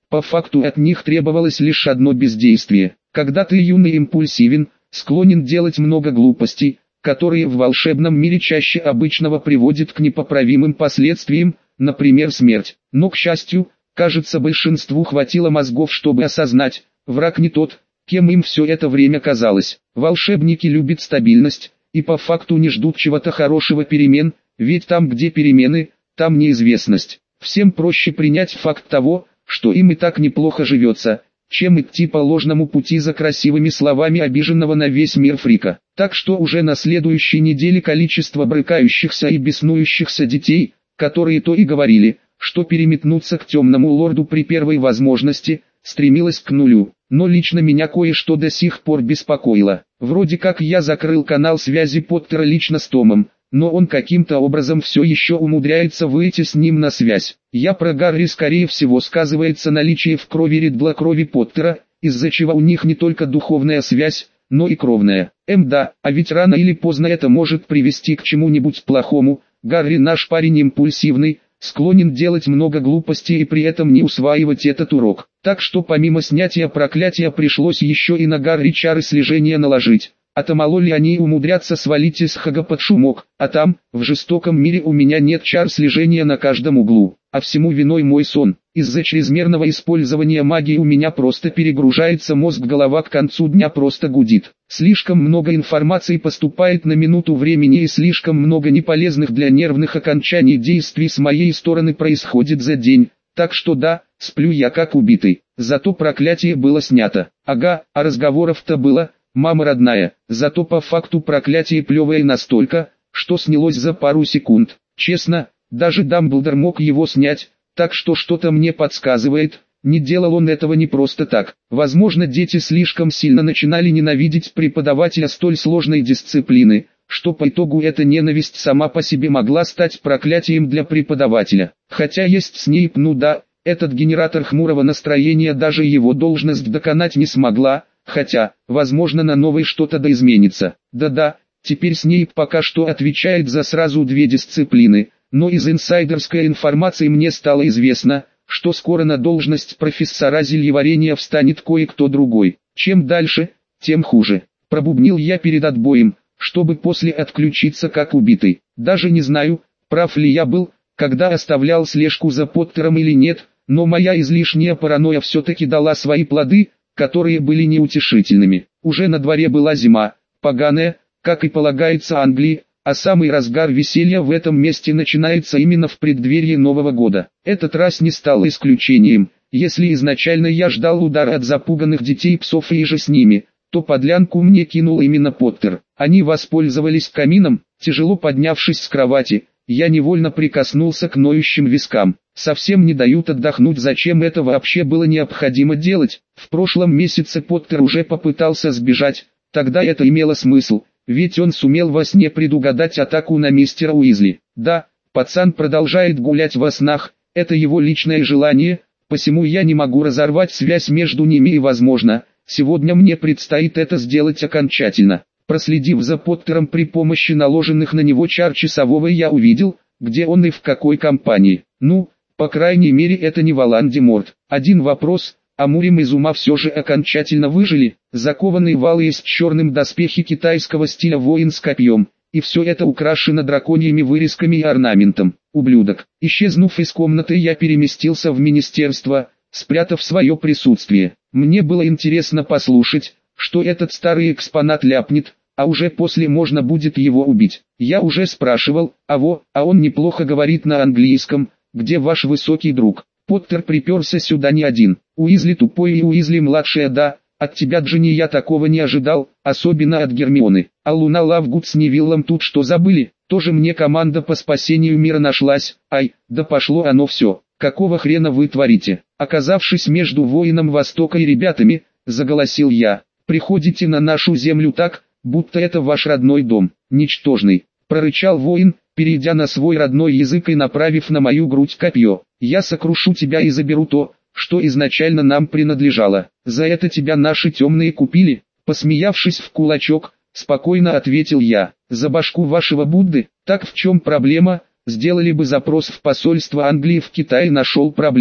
Speaker 1: По факту от них требовалось лишь одно бездействие. Когда ты юный и импульсивен, склонен делать много глупостей, которые в волшебном мире чаще обычного приводят к непоправимым последствиям, например смерть. Но, к счастью, кажется, большинству хватило мозгов, чтобы осознать, враг не тот, кем им все это время казалось. Волшебники любят стабильность, и по факту не ждут чего-то хорошего перемен, ведь там, где перемены, там неизвестность. Всем проще принять факт того, что им и так неплохо живется, чем идти по ложному пути за красивыми словами обиженного на весь мир фрика. Так что уже на следующей неделе количество брыкающихся и беснующихся детей, которые то и говорили, что переметнуться к темному лорду при первой возможности, стремилось к нулю. Но лично меня кое-что до сих пор беспокоило. Вроде как я закрыл канал связи Поттера лично с Томом, но он каким-то образом все еще умудряется выйти с ним на связь. Я про Гарри скорее всего сказывается наличие в крови Риддла крови Поттера, из-за чего у них не только духовная связь, но и кровная. Да, а ведь рано или поздно это может привести к чему-нибудь плохому. Гарри наш парень импульсивный, склонен делать много глупостей и при этом не усваивать этот урок. Так что помимо снятия проклятия пришлось еще и на Гарри чары слежения наложить. А то мало ли они умудрятся свалить из Хага под шумок, а там, в жестоком мире у меня нет чар слежения на каждом углу. А всему виной мой сон. Из-за чрезмерного использования магии у меня просто перегружается мозг, голова к концу дня просто гудит. Слишком много информации поступает на минуту времени и слишком много неполезных для нервных окончаний действий с моей стороны происходит за день. Так что да, сплю я как убитый. Зато проклятие было снято. Ага, а разговоров-то было, мама родная. Зато по факту проклятие плевое настолько, что снялось за пару секунд. Честно, даже Дамблдор мог его снять, так что что-то мне подсказывает, не делал он этого не просто так. Возможно, дети слишком сильно начинали ненавидеть преподавателя столь сложной дисциплины, что по итогу эта ненависть сама по себе могла стать проклятием для преподавателя. Хотя есть Снейп, ну да, этот генератор хмурого настроения даже его должность доконать не смогла, хотя, возможно, на новой что-то да изменится. Да-да, теперь Снейп пока что отвечает за сразу две дисциплины, но из инсайдерской информации мне стало известно, что скоро на должность профессора зельеварения встанет кое-кто другой. Чем дальше, тем хуже. Пробубнил я перед отбоем, чтобы после отключиться как убитый. Даже не знаю, прав ли я был, когда оставлял слежку за Поттером или нет, но моя излишняя паранойя все-таки дала свои плоды, которые были неутешительными. Уже на дворе была зима, поганая, как и полагается Англии, а самый разгар веселья в этом месте начинается именно в преддверии Нового года. Этот раз не стал исключением. Если изначально я ждал удара от запуганных детей, псов и же с ними, то подлянку мне кинул именно Поттер. Они воспользовались камином, тяжело поднявшись с кровати. Я невольно прикоснулся к ноющим вискам. Совсем не дают отдохнуть, зачем это вообще было необходимо делать? В прошлом месяце Поттер уже попытался сбежать, тогда это имело смысл, ведь он сумел во сне предугадать атаку на мистера Уизли. Да, пацан продолжает гулять во снах, это его личное желание, посему я не могу разорвать связь между ними и возможно, сегодня мне предстоит это сделать окончательно. Проследив за Поттером при помощи наложенных на него чар часового, я увидел, где он и в какой компании. Ну, по крайней мере это не Волан-де-Морт. Один вопрос, а Мурим из ума все же окончательно выжили, закованные в алые с черным доспехи китайского стиля воин с копьем, и все это украшено драконьими вырезками и орнаментом. Ублюдок. Исчезнув из комнаты, я переместился в министерство, спрятав свое присутствие. Мне было интересно послушать, что этот старый экспонат ляпнет, а уже после можно будет его убить. Я уже спрашивал, а он неплохо говорит на английском, где ваш высокий друг. Поттер приперся сюда не один. Уизли тупой и Уизли младшая, да, от тебя, Джинни, я такого не ожидал, особенно от Гермионы. А Луна Лавгуд с Невиллом тут что забыли? Тоже мне команда по спасению мира нашлась. Ай, да пошло оно все. Какого хрена вы творите? Оказавшись между воином Востока и ребятами, заголосил я. Приходите на нашу землю так, будто это ваш родной дом. Ничтожный, прорычал воин, перейдя на свой родной язык и направив на мою грудь копье. Я сокрушу тебя и заберу то, что изначально нам принадлежало. За это тебя наши темные купили. Посмеявшись в кулачок, спокойно ответил я. За башку вашего Будды? Так в чем проблема? Сделали бы запрос в посольство Англии в Китае, нашел проблему.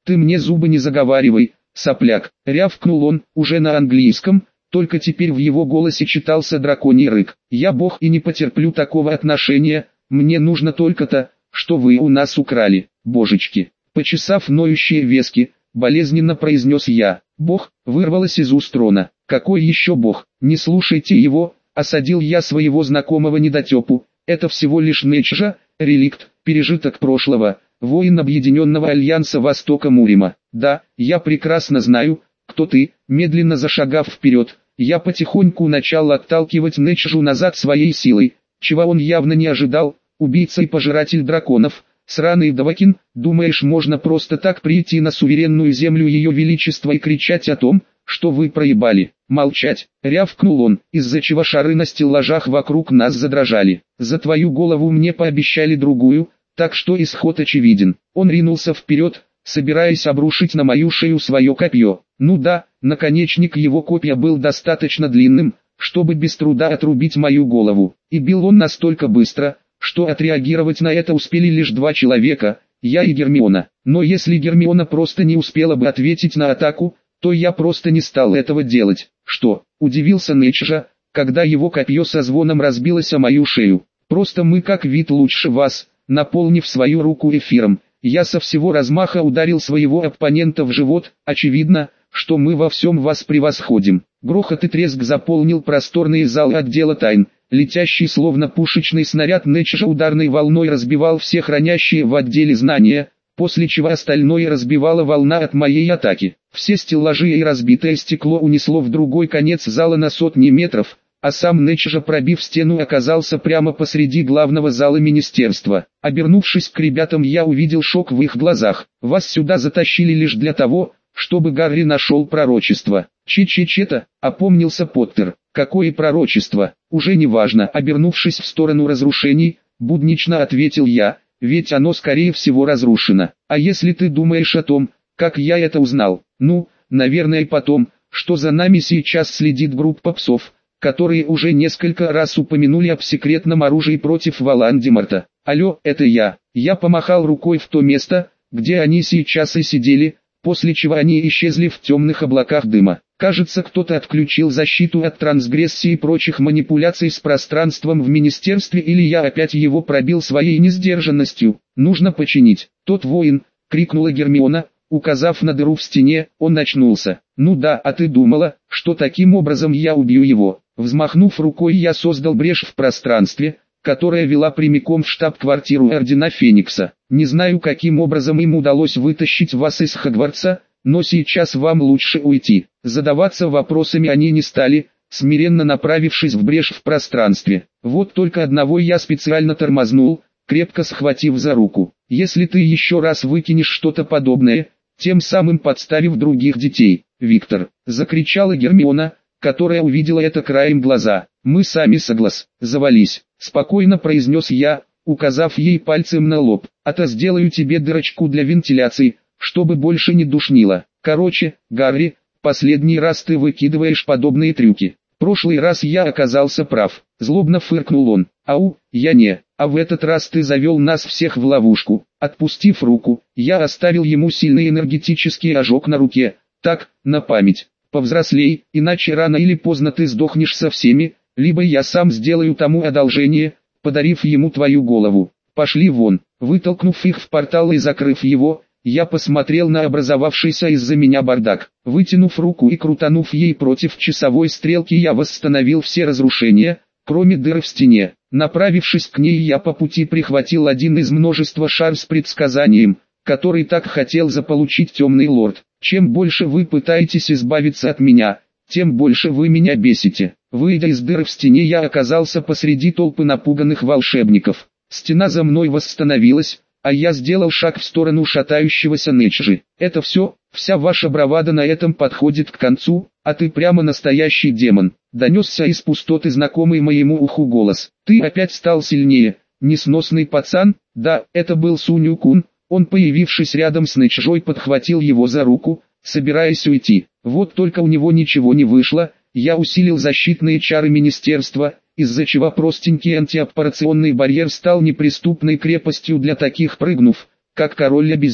Speaker 1: Ты мне зубы не заговаривай, сопляк, рявкнул он, уже на английском, только теперь в его голосе читался драконий рык. Я бог и не потерплю такого отношения, мне нужно только то, что вы у нас украли, божечки. Почесав ноющие вески, болезненно произнес я. Бог, вырвалось из уст Рона. Какой еще бог? Не слушайте его, осадил я своего знакомого недотепу. Это всего лишь Нечжа, реликт, пережиток прошлого, воин Объединенного Альянса Востока Мурима. Да, я прекрасно знаю, кто ты. Медленно зашагав вперед, я потихоньку начал отталкивать Нечжу назад своей силой, чего он явно не ожидал. Убийца и пожиратель драконов, сраный Давакин, думаешь, можно просто так прийти на суверенную землю Ее Величества и кричать о том, что вы проебали? Молчать, рявкнул он, из-за чего шары на стеллажах вокруг нас задрожали. За твою голову мне пообещали другую, так что исход очевиден. Он ринулся вперед, собираясь обрушить на мою шею свое копье. Ну да, наконечник его копья был достаточно длинным, чтобы без труда отрубить мою голову. И бил он настолько быстро, что отреагировать на это успели лишь два человека, я и Гермиона. Но если Гермиона просто не успела бы ответить на атаку, то я просто не стал этого делать. Что? Удивился Нечжа, когда его копье со звоном разбилось о мою шею. Просто мы как вид лучше вас, наполнив свою руку эфиром. Я со всего размаха ударил своего оппонента в живот, очевидно, что мы во всем вас превосходим. Грохот и треск заполнил просторные залы отдела тайн. Летящий словно пушечный снаряд Нечжа ударной волной разбивал все хранящие в отделе знания, после чего остальное разбивала волна от моей атаки. Все стеллажи и разбитое стекло унесло в другой конец зала на сотни метров, а сам Нечжа, пробив стену, оказался прямо посреди главного зала министерства. Обернувшись к ребятам, я увидел шок в их глазах. Вас сюда затащили лишь для того, чтобы Гарри нашел пророчество. Че-че-че-то, опомнился Поттер. Какое пророчество? Уже не важно. Обернувшись в сторону разрушений, буднично ответил я, ведь оно скорее всего разрушено. А если ты думаешь о том, как я это узнал? Ну, наверное потом, что за нами сейчас следит группа псов, которые уже несколько раз упомянули об секретном оружии против Волан-де-Морта. Алло, это я. Я помахал рукой в то место, где они сейчас и сидели, после чего они исчезли в темных облаках дыма. Кажется, кто-то отключил защиту от трансгрессии и прочих манипуляций с пространством в министерстве, или я опять его пробил своей несдержанностью. Нужно починить. Тот воин, крикнула Гермиона, указав на дыру в стене, он очнулся. Ну да, а ты думала, что таким образом я убью его? Взмахнув рукой, я создал брешь в пространстве, которая вела прямиком в штаб-квартиру Ордена Феникса. Не знаю, каким образом им удалось вытащить вас из Хогвартса, но сейчас вам лучше уйти. Задаваться вопросами они не стали, смиренно направившись в брешь в пространстве. Вот только одного я специально тормознул, крепко схватив за руку. Если ты еще раз выкинешь что-то подобное, тем самым подставив других детей, Виктор, закричала Гермиона, которая увидела это краем глаза. Мы сами завались, спокойно произнес я, указав ей пальцем на лоб. А то сделаю тебе дырочку для вентиляции, чтобы больше не душнило. Короче, Гарри, последний раз ты выкидываешь подобные трюки. Прошлый раз я оказался прав. Злобно фыркнул он. Ау, я не. А в этот раз ты завел нас всех в ловушку. Отпустив руку, я оставил ему сильный энергетический ожог на руке. Так, на память. Повзрослей, иначе рано или поздно ты сдохнешь со всеми, либо я сам сделаю тому одолжение, подарив ему твою голову. Пошли вон. Вытолкнув их в портал и закрыв его, я посмотрел на образовавшийся из-за меня бардак. Вытянув руку и крутанув ей против часовой стрелки, я восстановил все разрушения, кроме дыры в стене. Направившись к ней, я по пути прихватил один из множества шар с предсказанием, который так хотел заполучить темный лорд. Чем больше вы пытаетесь избавиться от меня, тем больше вы меня бесите. Выйдя из дыры в стене, я оказался посреди толпы напуганных волшебников. Стена за мной восстановилась, а я сделал шаг в сторону шатающегося Нечжи. Это все, вся ваша бравада на этом подходит к концу, а ты прямо настоящий демон. Донесся из пустоты знакомый моему уху голос. Ты опять стал сильнее, несносный пацан. Да, это был Суню-кун. Он, появившись рядом с Нечжой, подхватил его за руку, собираясь уйти. Вот только у него ничего не вышло. Я усилил защитные чары министерства, из-за чего простенький антиаппарационный барьер стал неприступной крепостью для таких прыгнув, как король обезьян.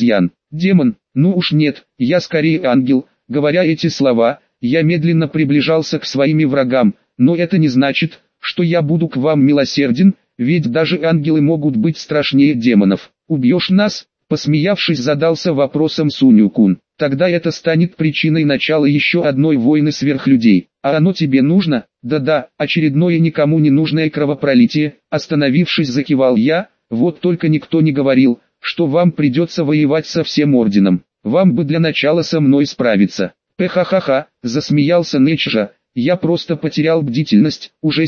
Speaker 1: Демон? Ну уж нет, я скорее ангел. Говоря эти слова, я медленно приближался к своим врагам, но это не значит, что я буду к вам милосерден, ведь даже ангелы могут быть страшнее демонов. Убьешь нас? Посмеявшись, задался вопросом Суню-кун. Тогда это станет причиной начала еще одной войны сверхлюдей. А оно тебе нужно? Да-да, очередное никому не нужное кровопролитие. Остановившись, закивал я. Вот только никто не говорил, что вам придется воевать со всем орденом. Вам бы для начала со мной справиться. Ха-ха-ха, засмеялся Нэчжа. Я просто потерял бдительность. Уже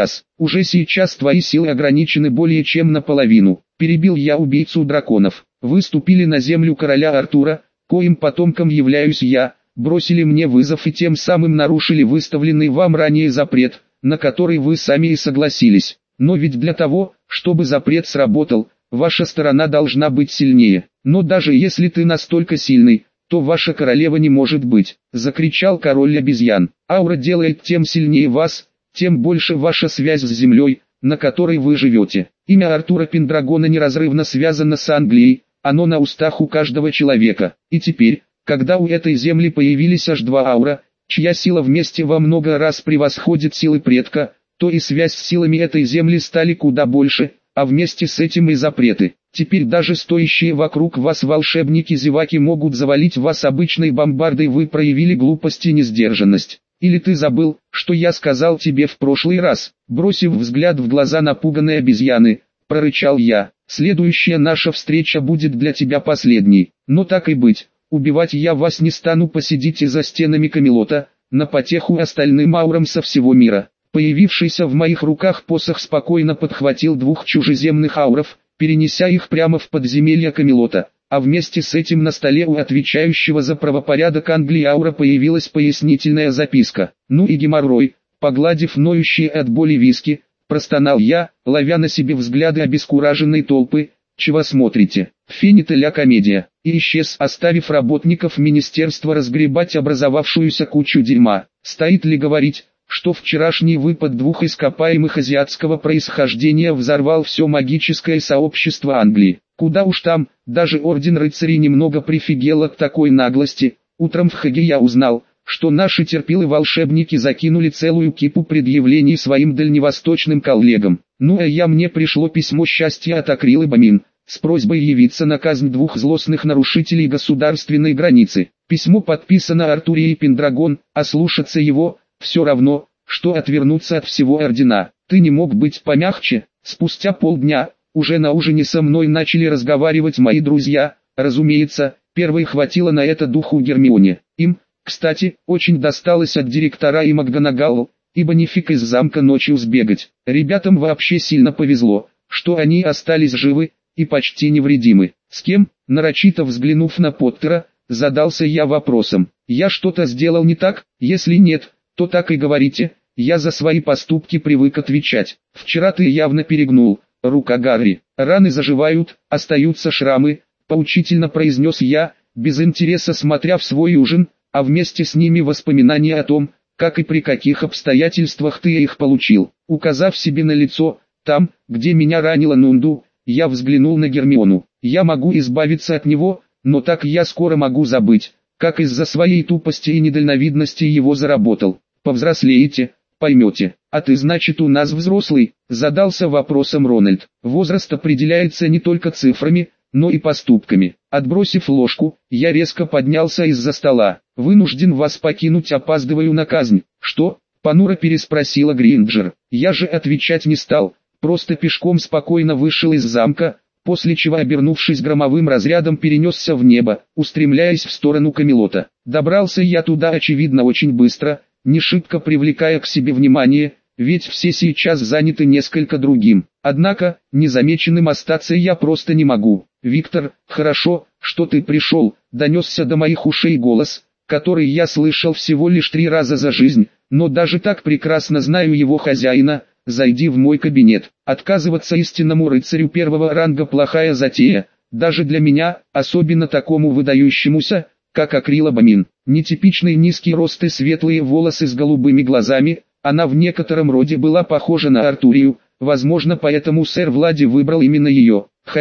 Speaker 1: сейчас твои силы ограничены более чем наполовину. Перебил я убийцу драконов. Вы ступили на землю короля Артура, коим потомком являюсь я, бросили мне вызов и тем самым нарушили выставленный вам ранее запрет, на который вы сами и согласились. Но ведь для того, чтобы запрет сработал, ваша сторона должна быть сильнее. Но даже если ты настолько сильный, то ваша королева не может быть, закричал король обезьян. Аура делает тем сильнее вас, тем больше ваша связь с землей, на которой вы живете. Имя Артура Пендрагона неразрывно связано с Англией, оно на устах у каждого человека. И теперь, когда у этой земли появились аж два аура, чья сила вместе во много раз превосходит силы предка, то и связь с силами этой земли стали куда больше, а вместе с этим и запреты. Теперь даже стоящие вокруг вас волшебники-зеваки могут завалить вас обычной бомбардой. Вы проявили глупость и несдержанность. Или ты забыл, что я сказал тебе в прошлый раз? Бросив взгляд в глаза напуганной обезьяны, прорычал я. Следующая наша встреча будет для тебя последней. Но так и быть, убивать я вас не стану. Посидите за стенами Камелота, на потеху остальным аурам со всего мира. Появившийся в моих руках посох спокойно подхватил двух чужеземных ауров, перенеся их прямо в подземелье Камелота, а вместе с этим на столе у отвечающего за правопорядок Англии аура появилась пояснительная записка. Ну и геморрой, погладив ноющие от боли виски, простонал я, ловя на себе взгляды обескураженной толпы. Чего смотрите? Финита ля комедия. И исчез, оставив работников министерства разгребать образовавшуюся кучу дерьма. Стоит ли говорить, что вчерашний выпад двух ископаемых азиатского происхождения взорвал все магическое сообщество Англии? Куда уж там, даже орден рыцарей немного прифигел от такой наглости. Утром в Хаге я узнал, что наши терпилы-волшебники закинули целую кипу предъявлений своим дальневосточным коллегам. Ну а мне пришло письмо счастья от Акрилы Бамин, с просьбой явиться на казнь двух злостных нарушителей государственной границы. Письмо подписано Артурией Пендрагон, а слушаться его – все равно, что отвернуться от всего ордена. Ты не мог быть помягче? Спустя полдня, уже на ужине со мной начали разговаривать мои друзья. Разумеется, первой хватило на это духу Гермионе. Им, кстати, очень досталось от директора и МакГонагал, ибо нифиг из замка ночью сбегать. Ребятам вообще сильно повезло, что они остались живы и почти невредимы. С кем, нарочито взглянув на Поттера, задался я вопросом. Я что-то сделал не так? Если нет, то так и говорите, я за свои поступки привык отвечать. Вчера ты явно перегнул, рука Гарри. Раны заживают, остаются шрамы, поучительно произнес я, без интереса смотря в свой ужин, а вместе с ними воспоминания о том, как и при каких обстоятельствах ты их получил. Указав себе на лицо, там, где меня ранила Нунду, я взглянул на Гермиону. Я могу избавиться от него, но так я скоро могу забыть, как из-за своей тупости и недальновидности его заработал. Повзрослеете, поймете. А ты, значит, у нас взрослый? Задался вопросом Рональд. Возраст определяется не только цифрами, но и поступками. Отбросив ложку, я резко поднялся из-за стола. Вынужден вас покинуть, опаздываю на казнь. Что? Понуро переспросила Гринджер. Я же отвечать не стал, просто пешком спокойно вышел из замка, после чего, обернувшись громовым разрядом, перенесся в небо, устремляясь в сторону Камелота. Добрался я туда, очевидно, очень быстро, не шибко привлекая к себе внимание, ведь все сейчас заняты несколько другим. Однако, незамеченным остаться я просто не могу. «Виктор, хорошо, что ты пришел», — донесся до моих ушей голос, который я слышал всего лишь 3 раза за жизнь, но даже так прекрасно знаю его хозяина. «Зайди в мой кабинет». Отказываться истинному рыцарю первого ранга плохая затея, даже для меня, особенно такому выдающемуся, как Акрила Бамин. Нетипичный низкий рост и светлые волосы с голубыми глазами, она в некотором роде была похожа на Артурию, возможно поэтому сэр Влади выбрал именно ее. Хотя,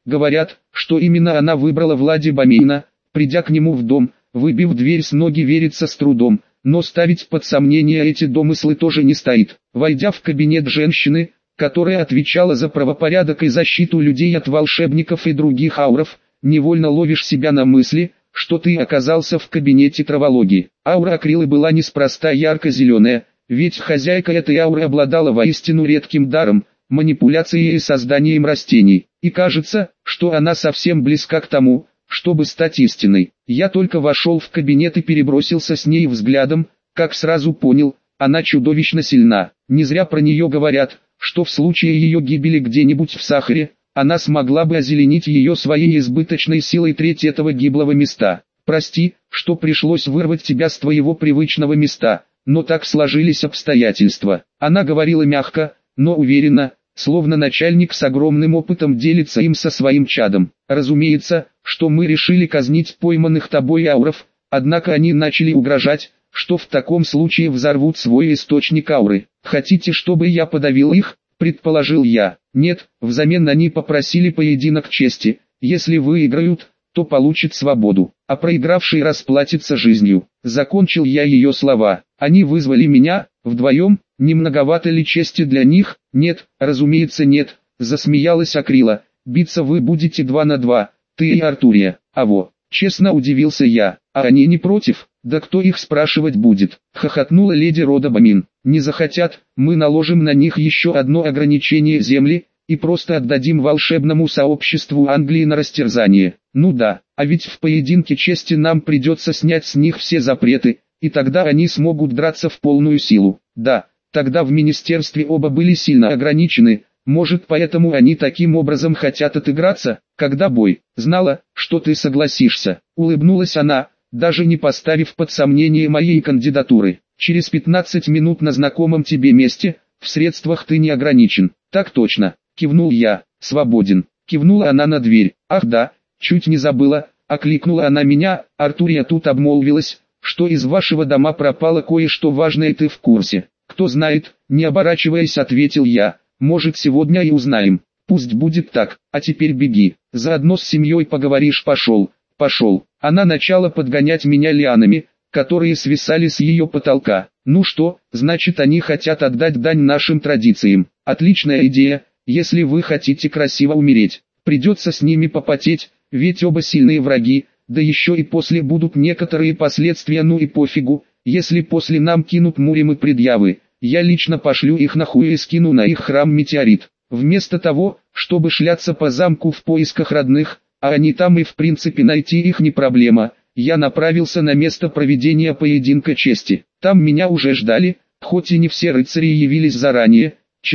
Speaker 1: Говорят, что именно она выбрала Влади Бамейна, придя к нему в дом, выбив дверь с ноги, верится с трудом, но ставить под сомнение эти домыслы тоже не стоит. Войдя в кабинет женщины, которая отвечала за правопорядок и защиту людей от волшебников и других ауров, невольно ловишь себя на мысли, что ты оказался в кабинете травологии. Аура Акрилы была неспроста ярко-зеленая, ведь хозяйка этой ауры обладала воистину редким даром, манипуляцией и созданием растений, и кажется, что она совсем близка к тому, чтобы стать истиной. Я только вошел в кабинет и перебросился с ней взглядом, как сразу понял, она чудовищно сильна. Не зря про нее говорят, что в случае ее гибели где-нибудь в Сахаре, она смогла бы озеленить ее своей избыточной силой треть этого гиблого места. Прости, что пришлось вырвать тебя с твоего привычного места, но так сложились обстоятельства. Она говорила мягко, но уверенно, словно начальник с огромным опытом делится им со своим чадом. Разумеется, что мы решили казнить пойманных тобой ауров, однако они начали угрожать, что в таком случае взорвут свой источник ауры. Хотите, чтобы я подавил их? Предположил я. Нет, взамен они попросили поединок чести. Если выиграют, то получат свободу, а проигравший расплатится жизнью. Закончил я ее слова. Они вызвали меня, вдвоем, не многовато ли чести для них? Нет, разумеется нет, засмеялась Акрила. Биться вы будете 2 на 2, ты и Артурия. Аво, честно удивился я, а они не против? Да кто их спрашивать будет? Хохотнула леди рода Бамин. Не захотят, мы наложим на них еще одно ограничение земли, и просто отдадим волшебному сообществу Англии на растерзание. Ну да, а ведь в поединке чести нам придется снять с них все запреты, и тогда они смогут драться в полную силу. Да, тогда в министерстве оба были сильно ограничены, может поэтому они таким образом хотят отыграться, когда бой. Знала, что ты согласишься. Улыбнулась она, даже не поставив под сомнение моей кандидатуры. Через 15 минут на знакомом тебе месте, в средствах ты не ограничен. Так точно, кивнул я. Свободен. Кивнула она на дверь. Ах да, чуть не забыла, окликнула она меня. Артурия тут обмолвилась, что из вашего дома пропало кое-что важное, ты в курсе? Кто знает, не оборачиваясь, ответил я. Может, сегодня и узнаем. Пусть будет так, а теперь беги. Заодно с семьей поговоришь. Пошел. Она начала подгонять меня лианами, которые свисали с ее потолка. Ну что, значит они хотят отдать дань нашим традициям. Отличная идея, если вы хотите красиво умереть. Придется с ними попотеть, ведь оба сильные враги, да еще и после будут некоторые последствия. Ну и пофигу, если после нам кинут муримы предъявы. Я лично пошлю их нахуй и скину на их храм метеорит. Вместо того, чтобы шляться по замку в поисках родных, а они там и в принципе найти их не проблема, я направился на место проведения поединка чести. Там меня уже ждали, хоть и не все рыцари явились заранее,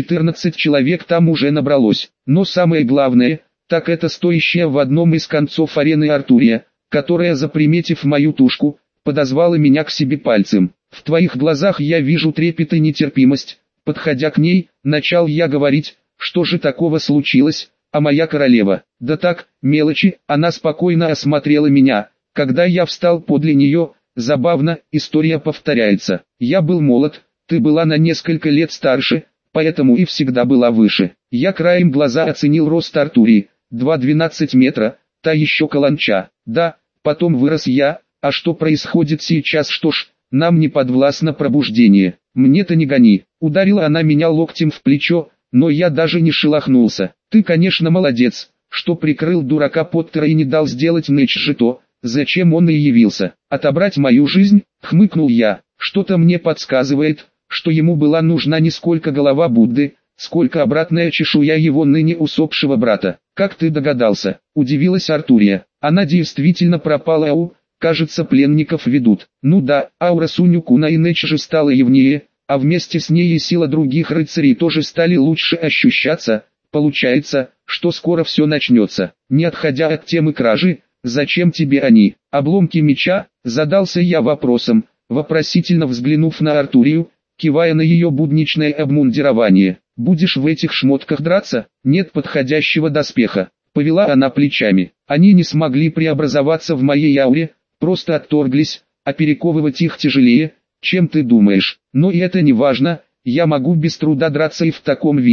Speaker 1: 14 человек там уже набралось. Но самое главное, так это стоящая в одном из концов арены Артурия, которая, заприметив мою тушку, подозвала меня к себе пальцем. В твоих глазах я вижу трепет и нетерпимость. Подходя к ней, начал я говорить, что же такого случилось, а моя королева. Да так, мелочи. Она спокойно осмотрела меня, когда я встал подле нее. Забавно, история повторяется. Я был молод, ты была на несколько лет старше, поэтому и всегда была выше. Я краем глаза оценил рост Артурии, 2,12 метра, та еще каланча. Да, потом вырос я, а что происходит сейчас? Что ж, нам не подвластно пробуждение. Мне-то не гони. Ударила она меня локтем в плечо, но я даже не шелохнулся. Ты, конечно, молодец, что прикрыл дурака Поттера и не дал сделать Нэчжи то, зачем он и явился. Отобрать мою жизнь? Хмыкнул я. Что-то мне подсказывает, что ему была нужна не сколько голова Будды, сколько обратная чешуя его ныне усопшего брата. Как ты догадался? Удивилась Артурия. Она действительно пропала, кажется, пленников ведут. Ну да, аура Сунь-Куна и Нэчжи стала явнее, а вместе с ней и сила других рыцарей тоже стали лучше ощущаться. Получается, что скоро все начнется. Не отходя от темы кражи, зачем тебе они? Обломки меча? Задался я вопросом, вопросительно взглянув на Артурию, кивая на ее будничное обмундирование. Будешь в этих шмотках драться? Нет подходящего доспеха. Повела она плечами. Они не смогли преобразоваться в моей ауре, просто отторглись, а перековывать их тяжелее, чем ты думаешь. Но и это не важно, я могу без труда драться и в таком виде,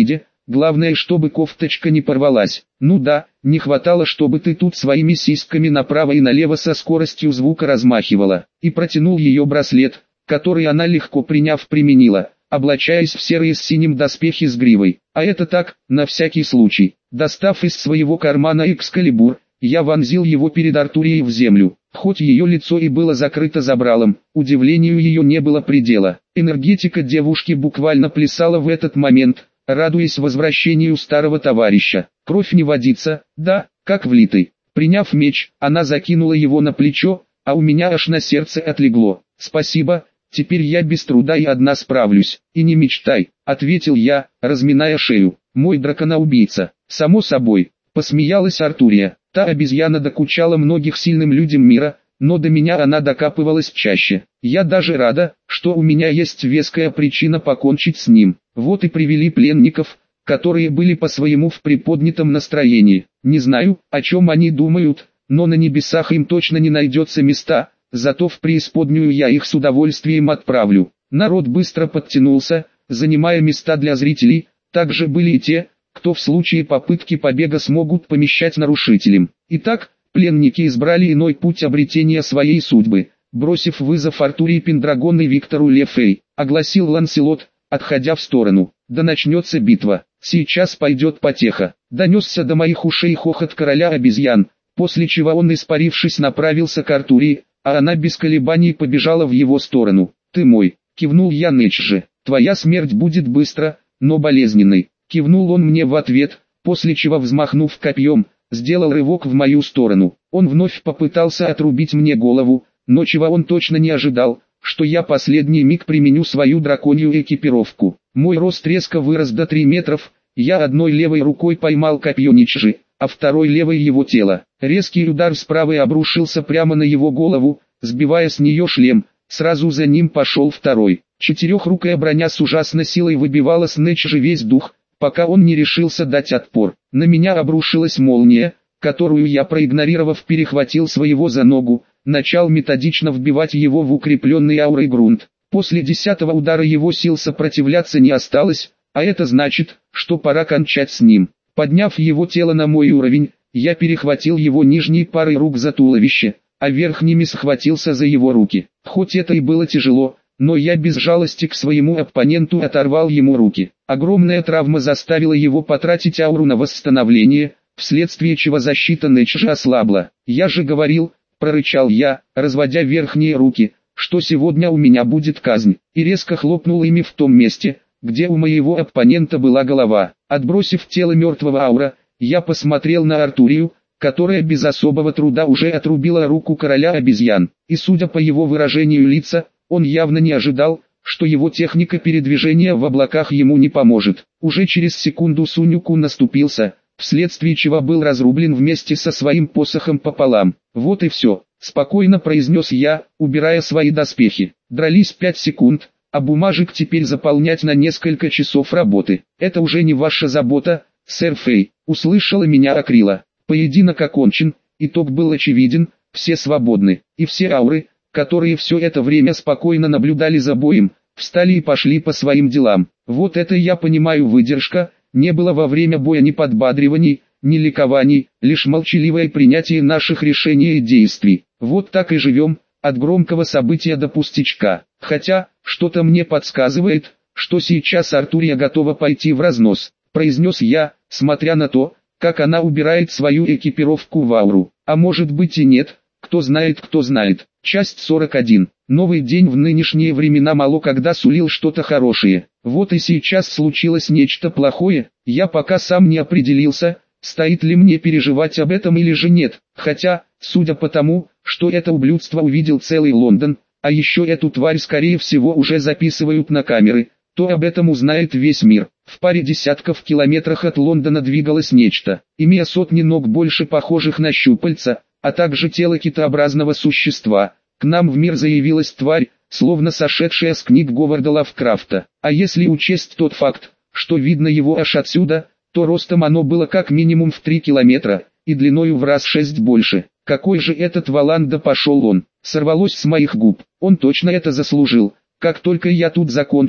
Speaker 1: главное, чтобы кофточка не порвалась. Ну да, не хватало, чтобы ты тут своими сиськами направо и налево со скоростью звука размахивала. И протянул ее браслет, который она легко приняв применила, облачаясь в серые с синим доспехи с гривой. А это так, на всякий случай. Достав из своего кармана экскалибур, я вонзил его перед Артурией в землю. Хоть ее лицо и было закрыто забралом, удивлению ее не было предела. Энергетика девушки буквально плясала в этот момент, радуясь возвращению старого товарища. Кровь не водится, да, как влитый. Приняв меч, она закинула его на плечо, а у меня аж на сердце отлегло. «Спасибо, теперь я без труда и одна справлюсь». «И не мечтай», — ответил я, разминая шею. «Мой драконоубийца». «Само собой», — посмеялась Артурия. Та обезьяна докучала многих сильным людям мира, но до меня она докапывалась чаще. Я даже рада, что у меня есть веская причина покончить с ним. Вот и привели пленников, которые были по-своему в приподнятом настроении. Не знаю, о чем они думают, но на небесах им точно не найдется места, зато в преисподнюю я их с удовольствием отправлю. Народ быстро подтянулся, занимая места для зрителей, также были и те, кто в случае попытки побега смогут помешать нарушителям. Итак, пленники избрали иной путь обретения своей судьбы, бросив вызов Артурии Пендрагон и Виктору Лефей, огласил Ланселот, отходя в сторону. «Да начнется битва, сейчас пойдет потеха». Донесся до моих ушей хохот короля обезьян, после чего он, испарившись, направился к Артурии, а она без колебаний побежала в его сторону. «Ты мой», — кивнул я Нечже, — «твоя смерть будет быстро, но болезненной». Кивнул он мне в ответ, после чего, взмахнув копьем, сделал рывок в мою сторону. Он вновь попытался отрубить мне голову, но чего он точно не ожидал, что я последний миг применю свою драконью экипировку. Мой рост резко вырос до 3 метров, я одной левой рукой поймал копье Ничжи, а второй левой его тело. Резкий удар с правой обрушился прямо на его голову, сбивая с нее шлем, сразу за ним пошел второй. Четырехрукая броня с ужасной силой выбивала с Ничжи весь дух, пока он не решился дать отпор. На меня обрушилась молния, которую я, проигнорировав, перехватил своего за ногу, начал методично вбивать его в укрепленный аурой грунт. После 10-го удара его сил сопротивляться не осталось, а это значит, что пора кончать с ним. Подняв его тело на мой уровень, я перехватил его нижней парой рук за туловище, а верхними схватился за его руки. Хоть это и было тяжело, но я без жалости к своему оппоненту оторвал ему руки. Огромная травма заставила его потратить ауру на восстановление, вследствие чего защита Ничжи ослабла. «Я же говорил», — прорычал я, разводя верхние руки, — «что сегодня у меня будет казнь», и резко хлопнул ими в том месте, где у моего оппонента была голова. Отбросив тело мертвого аура, я посмотрел на Артурию, которая без особого труда уже отрубила руку короля обезьян, и судя по его выражению лица, он явно не ожидал, что его техника передвижения в облаках ему не поможет. Уже через секунду Сунь-Ку наступился, вследствие чего был разрублен вместе со своим посохом пополам. «Вот и все», — спокойно произнес я, убирая свои доспехи. Дрались 5 секунд, а бумажек теперь заполнять на несколько часов работы. «Это уже не ваша забота, сэр Фэй», — услышала меня Акрила. Поединок окончен, итог был очевиден, все свободны, и все ауры, которые все это время спокойно наблюдали за боем, встали и пошли по своим делам. Вот это я понимаю выдержка, не было во время боя ни подбадриваний, ни ликований, лишь молчаливое принятие наших решений и действий. Вот так и живем, от громкого события до пустячка. Хотя, что-то мне подсказывает, что сейчас Артурия готова пойти в разнос, произнес я, смотря на то, как она убирает свою экипировку в ауру. А может быть и нет, кто знает, кто знает. Часть 41. Новый день в нынешние времена мало когда сулил что-то хорошее. Вот и сейчас случилось нечто плохое, я пока сам не определился, стоит ли мне переживать об этом или же нет. Хотя, судя по тому, что это ублюдство увидел целый Лондон, а еще эту тварь скорее всего уже записывают на камеры, то об этом узнает весь мир. В паре десятков километрах от Лондона двигалось нечто, имея сотни ног больше похожих на щупальца, а также тело китообразного существа. К нам в мир заявилась тварь, словно сошедшая с книг Говарда Лавкрафта. А если учесть тот факт, что видно его аж отсюда, то ростом оно было как минимум в 3 километра, и длиною в раз 6 больше. Какой же этот Валанда пошел он? Сорвалось с моих губ. Он точно это заслужил. Как только я тут закончу,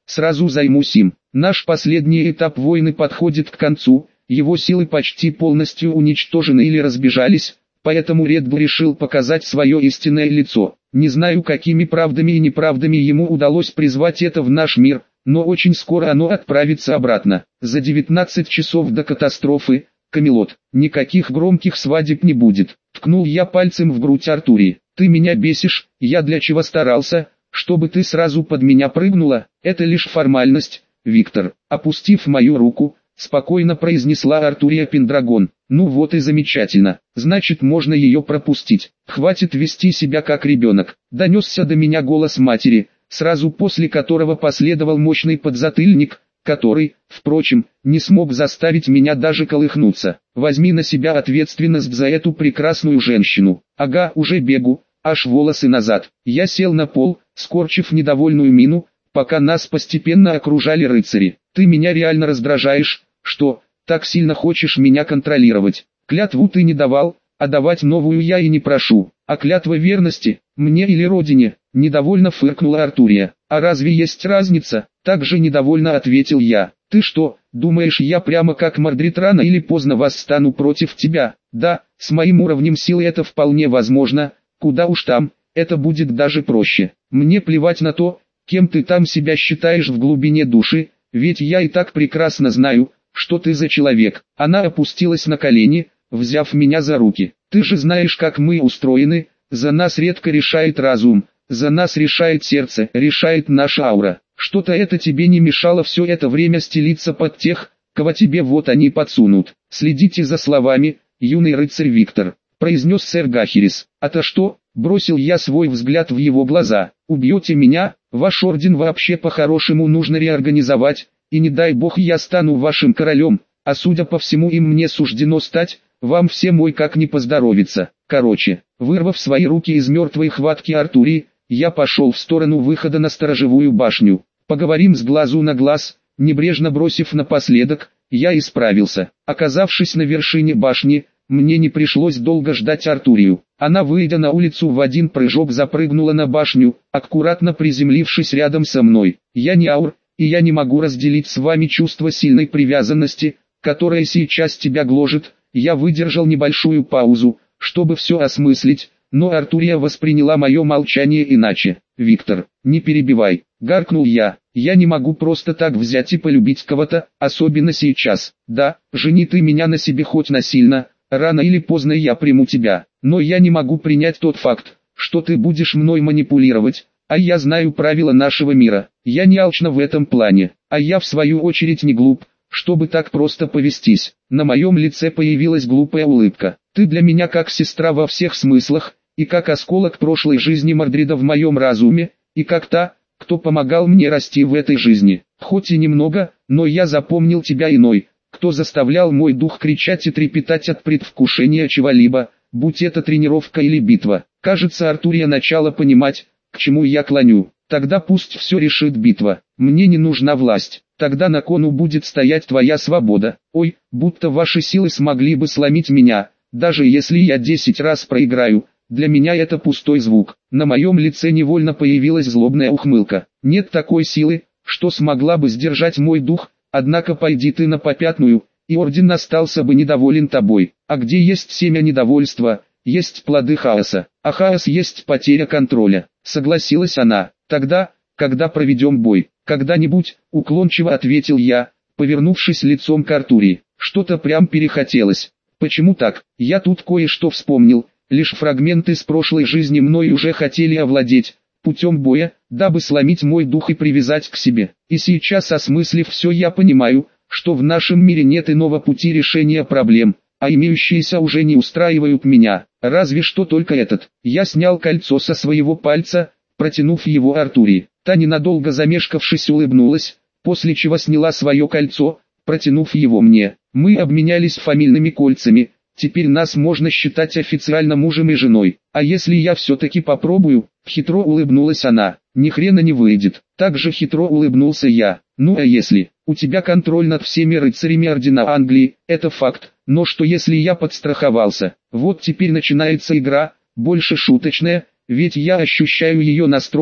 Speaker 1: сразу займусь им. Наш последний этап войны подходит к концу, его силы почти полностью уничтожены или разбежались, поэтому Ред Булл решил показать свое истинное лицо. Не знаю, какими правдами и неправдами ему удалось призвать это в наш мир, но очень скоро оно отправится обратно. За 19 часов до катастрофы, Камелот, никаких громких свадеб не будет. Ткнул я пальцем в грудь Артурии. Ты меня бесишь, я для чего старался, чтобы ты сразу под меня прыгнула, это лишь формальность, Виктор. Опустив мою руку, спокойно произнесла Артурия Пендрагон. Ну вот и замечательно, значит можно ее пропустить. Хватит вести себя как ребенок. Донесся до меня голос матери, сразу после которого последовал мощный подзатыльник, который, впрочем, не смог заставить меня даже колыхнуться. Возьми на себя ответственность за эту прекрасную женщину. Ага, уже бегу, аж волосы назад. Я сел на пол, скорчив недовольную мину, пока нас постепенно окружали рыцари. Ты меня реально раздражаешь, что, так сильно хочешь меня контролировать. Клятву ты не давал, а давать новую я и не прошу. А клятва верности, мне или родине, недовольно фыркнула Артурия. А разве есть разница? Также недовольно ответил я. Ты что, думаешь, я прямо как Мордрид рано или поздно восстану против тебя? Да, с моим уровнем силы это вполне возможно, куда уж там, это будет даже проще. Мне плевать на то, кем ты там себя считаешь в глубине души, ведь я и так прекрасно знаю, что ты за человек. Она опустилась на колени, взяв меня за руки. Ты же знаешь, как мы устроены, за нас редко решает разум, за нас решает сердце, решает наша аура. Что-то это тебе не мешало все это время стелиться под тех, кого тебе вот они подсунут. Следите за словами, юный рыцарь Виктор, произнес сэр Гахерис. А-то что? Бросил я свой взгляд в его глаза. Убьете меня? Ваш орден вообще по-хорошему нужно реорганизовать, и не дай бог я стану вашим королем, а судя по всему им мне суждено стать, вам всем ой как не поздоровится. Короче, вырвав свои руки из мертвой хватки Артурии, я пошел в сторону выхода на сторожевую башню. Поговорим с глазу на глаз, небрежно бросив напоследок, я исправился. Оказавшись на вершине башни, мне не пришлось долго ждать Артурию. Она, выйдя на улицу, в один прыжок запрыгнула на башню, аккуратно приземлившись рядом со мной. Я не аур, и я не могу разделить с вами чувство сильной привязанности, которое сейчас тебя гложет. Я выдержал небольшую паузу, чтобы все осмыслить, но Артурия восприняла мое молчание иначе. «Виктор, не перебивай», — гаркнул я. «Я не могу просто так взять и полюбить кого-то, особенно сейчас. Да, жени ты меня на себе хоть насильно, рано или поздно я приму тебя, но я не могу принять тот факт, что ты будешь мной манипулировать, а я знаю правила нашего мира. Я не алчна в этом плане, а я в свою очередь не глуп, чтобы так просто повестись». На моем лице появилась глупая улыбка. «Ты для меня как сестра во всех смыслах, и как осколок прошлой жизни Мордрида в моем разуме, и как та, кто помогал мне расти в этой жизни. Хоть и немного, но я запомнил тебя иной, кто заставлял мой дух кричать и трепетать от предвкушения чего-либо, будь это тренировка или битва». Кажется, Артурия начала понимать, к чему я клоню. Тогда пусть все решит битва. Мне не нужна власть. Тогда на кону будет стоять твоя свобода. Ой, будто ваши силы смогли бы сломить меня, даже если я 10 раз проиграю. Для меня это пустой звук. На моем лице невольно появилась злобная ухмылка. Нет такой силы, что смогла бы сдержать мой дух, однако пойди ты на попятную, и орден остался бы недоволен тобой. А где есть семя недовольства, есть плоды хаоса, а хаос есть потеря контроля. Согласилась она. Тогда, когда проведем бой, когда-нибудь, уклончиво ответил я, повернувшись лицом к Артурии. Что-то прям перехотелось. Почему так? Я тут кое-что вспомнил. Лишь фрагменты с прошлой жизни мной уже хотели овладеть, путем боя, дабы сломить мой дух и привязать к себе. И сейчас, осмыслив все, я понимаю, что в нашем мире нет иного пути решения проблем, а имеющиеся уже не устраивают меня. Разве что только этот. Я снял кольцо со своего пальца, протянув его Артурии. Та, ненадолго замешкавшись, улыбнулась, после чего сняла свое кольцо, протянув его мне. Мы обменялись фамильными кольцами. Теперь нас можно считать официально мужем и женой. А если я все-таки попробую? Хитро улыбнулась она. Ни хрена не выйдет. Так же хитро улыбнулся я. Ну а если? У тебя контроль над всеми рыцарями ордена Англии, это факт. Но что если я подстраховался? Вот теперь начинается игра, больше шуточная, ведь я ощущаю ее настрой,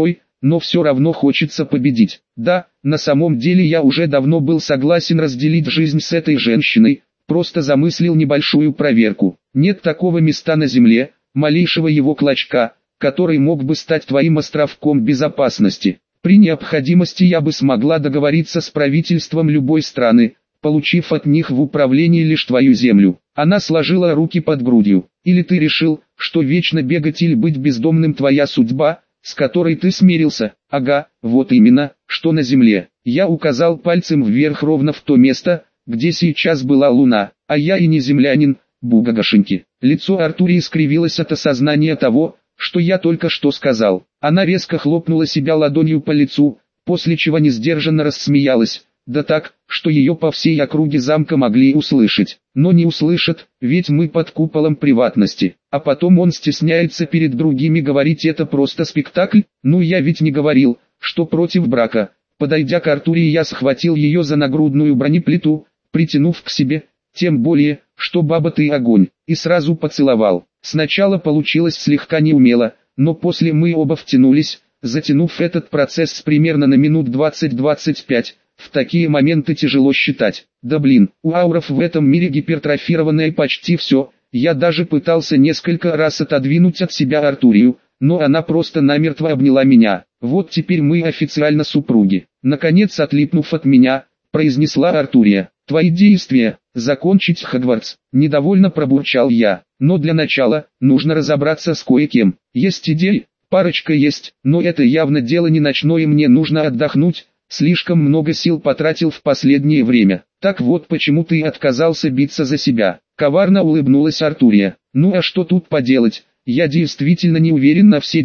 Speaker 1: но все равно хочется победить. Да, на самом деле я уже давно был согласен разделить жизнь с этой женщиной, просто замыслил небольшую проверку. Нет такого места на земле, малейшего его клочка, который мог бы стать твоим островком безопасности. При необходимости я бы смогла договориться с правительством любой страны, получив от них в управлении лишь твою землю. Она сложила руки под грудью. Или ты решил, что вечно бегать или быть бездомным твоя судьба, с которой ты смирился? Ага, вот именно, что на земле. Я указал пальцем вверх ровно в то место, где сейчас была луна, а я и не землянин, бугагашеньки. Лицо Артурии скривилось от осознания того, что я только что сказал. Она резко хлопнула себя ладонью по лицу, после чего несдержанно рассмеялась, да так, что ее по всей округе замка могли услышать. Но не услышат, ведь мы под куполом приватности. А потом он стесняется перед другими говорить, это просто спектакль. Ну я ведь не говорил, что против брака. Подойдя к Артурии, я схватил ее за нагрудную бронеплиту, притянув к себе, тем более, что баба ты огонь, и сразу поцеловал. Сначала получилось слегка неумело, но после мы оба втянулись, затянув этот процесс примерно на минут 20-25. В такие моменты тяжело считать. Да блин, у ауров в этом мире гипертрофированное почти все. Я даже пытался несколько раз отодвинуть от себя Артурию, но она просто намертво обняла меня. Вот теперь мы официально супруги. Наконец, отлипнув от меня, произнесла Артурия. Твои действия, закончить Хогвартс, недовольно пробурчал я. Но для начала, нужно разобраться с кое-кем. Есть идеи? Парочка есть, но это явно дело не ночное, мне нужно отдохнуть. Слишком много сил потратил в последнее время. Так вот почему ты отказался биться за себя. Коварно улыбнулась Артурия. Ну а что тут поделать? Я действительно не уверен на все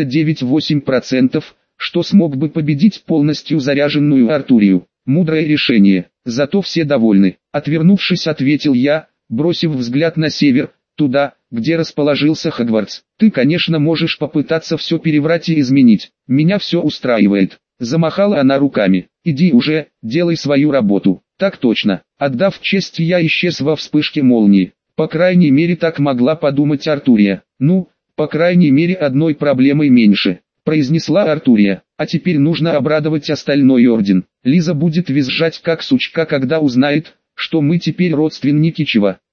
Speaker 1: 99,8%, что смог бы победить полностью заряженную Артурию. Мудрое решение. Зато все довольны. Отвернувшись, ответил я, бросив взгляд на север, туда, где расположился Хогвартс. Ты, конечно, можешь попытаться все переврать и изменить. Меня все устраивает. Замахала она руками. Иди уже, делай свою работу. Так точно. Отдав честь, я исчез во вспышке молнии. По крайней мере, так могла подумать Артурия. Ну, по крайней мере, одной проблемой меньше, произнесла Артурия. А теперь нужно обрадовать остальной орден. Лиза будет визжать как сучка, когда узнает, что мы теперь родственники чего.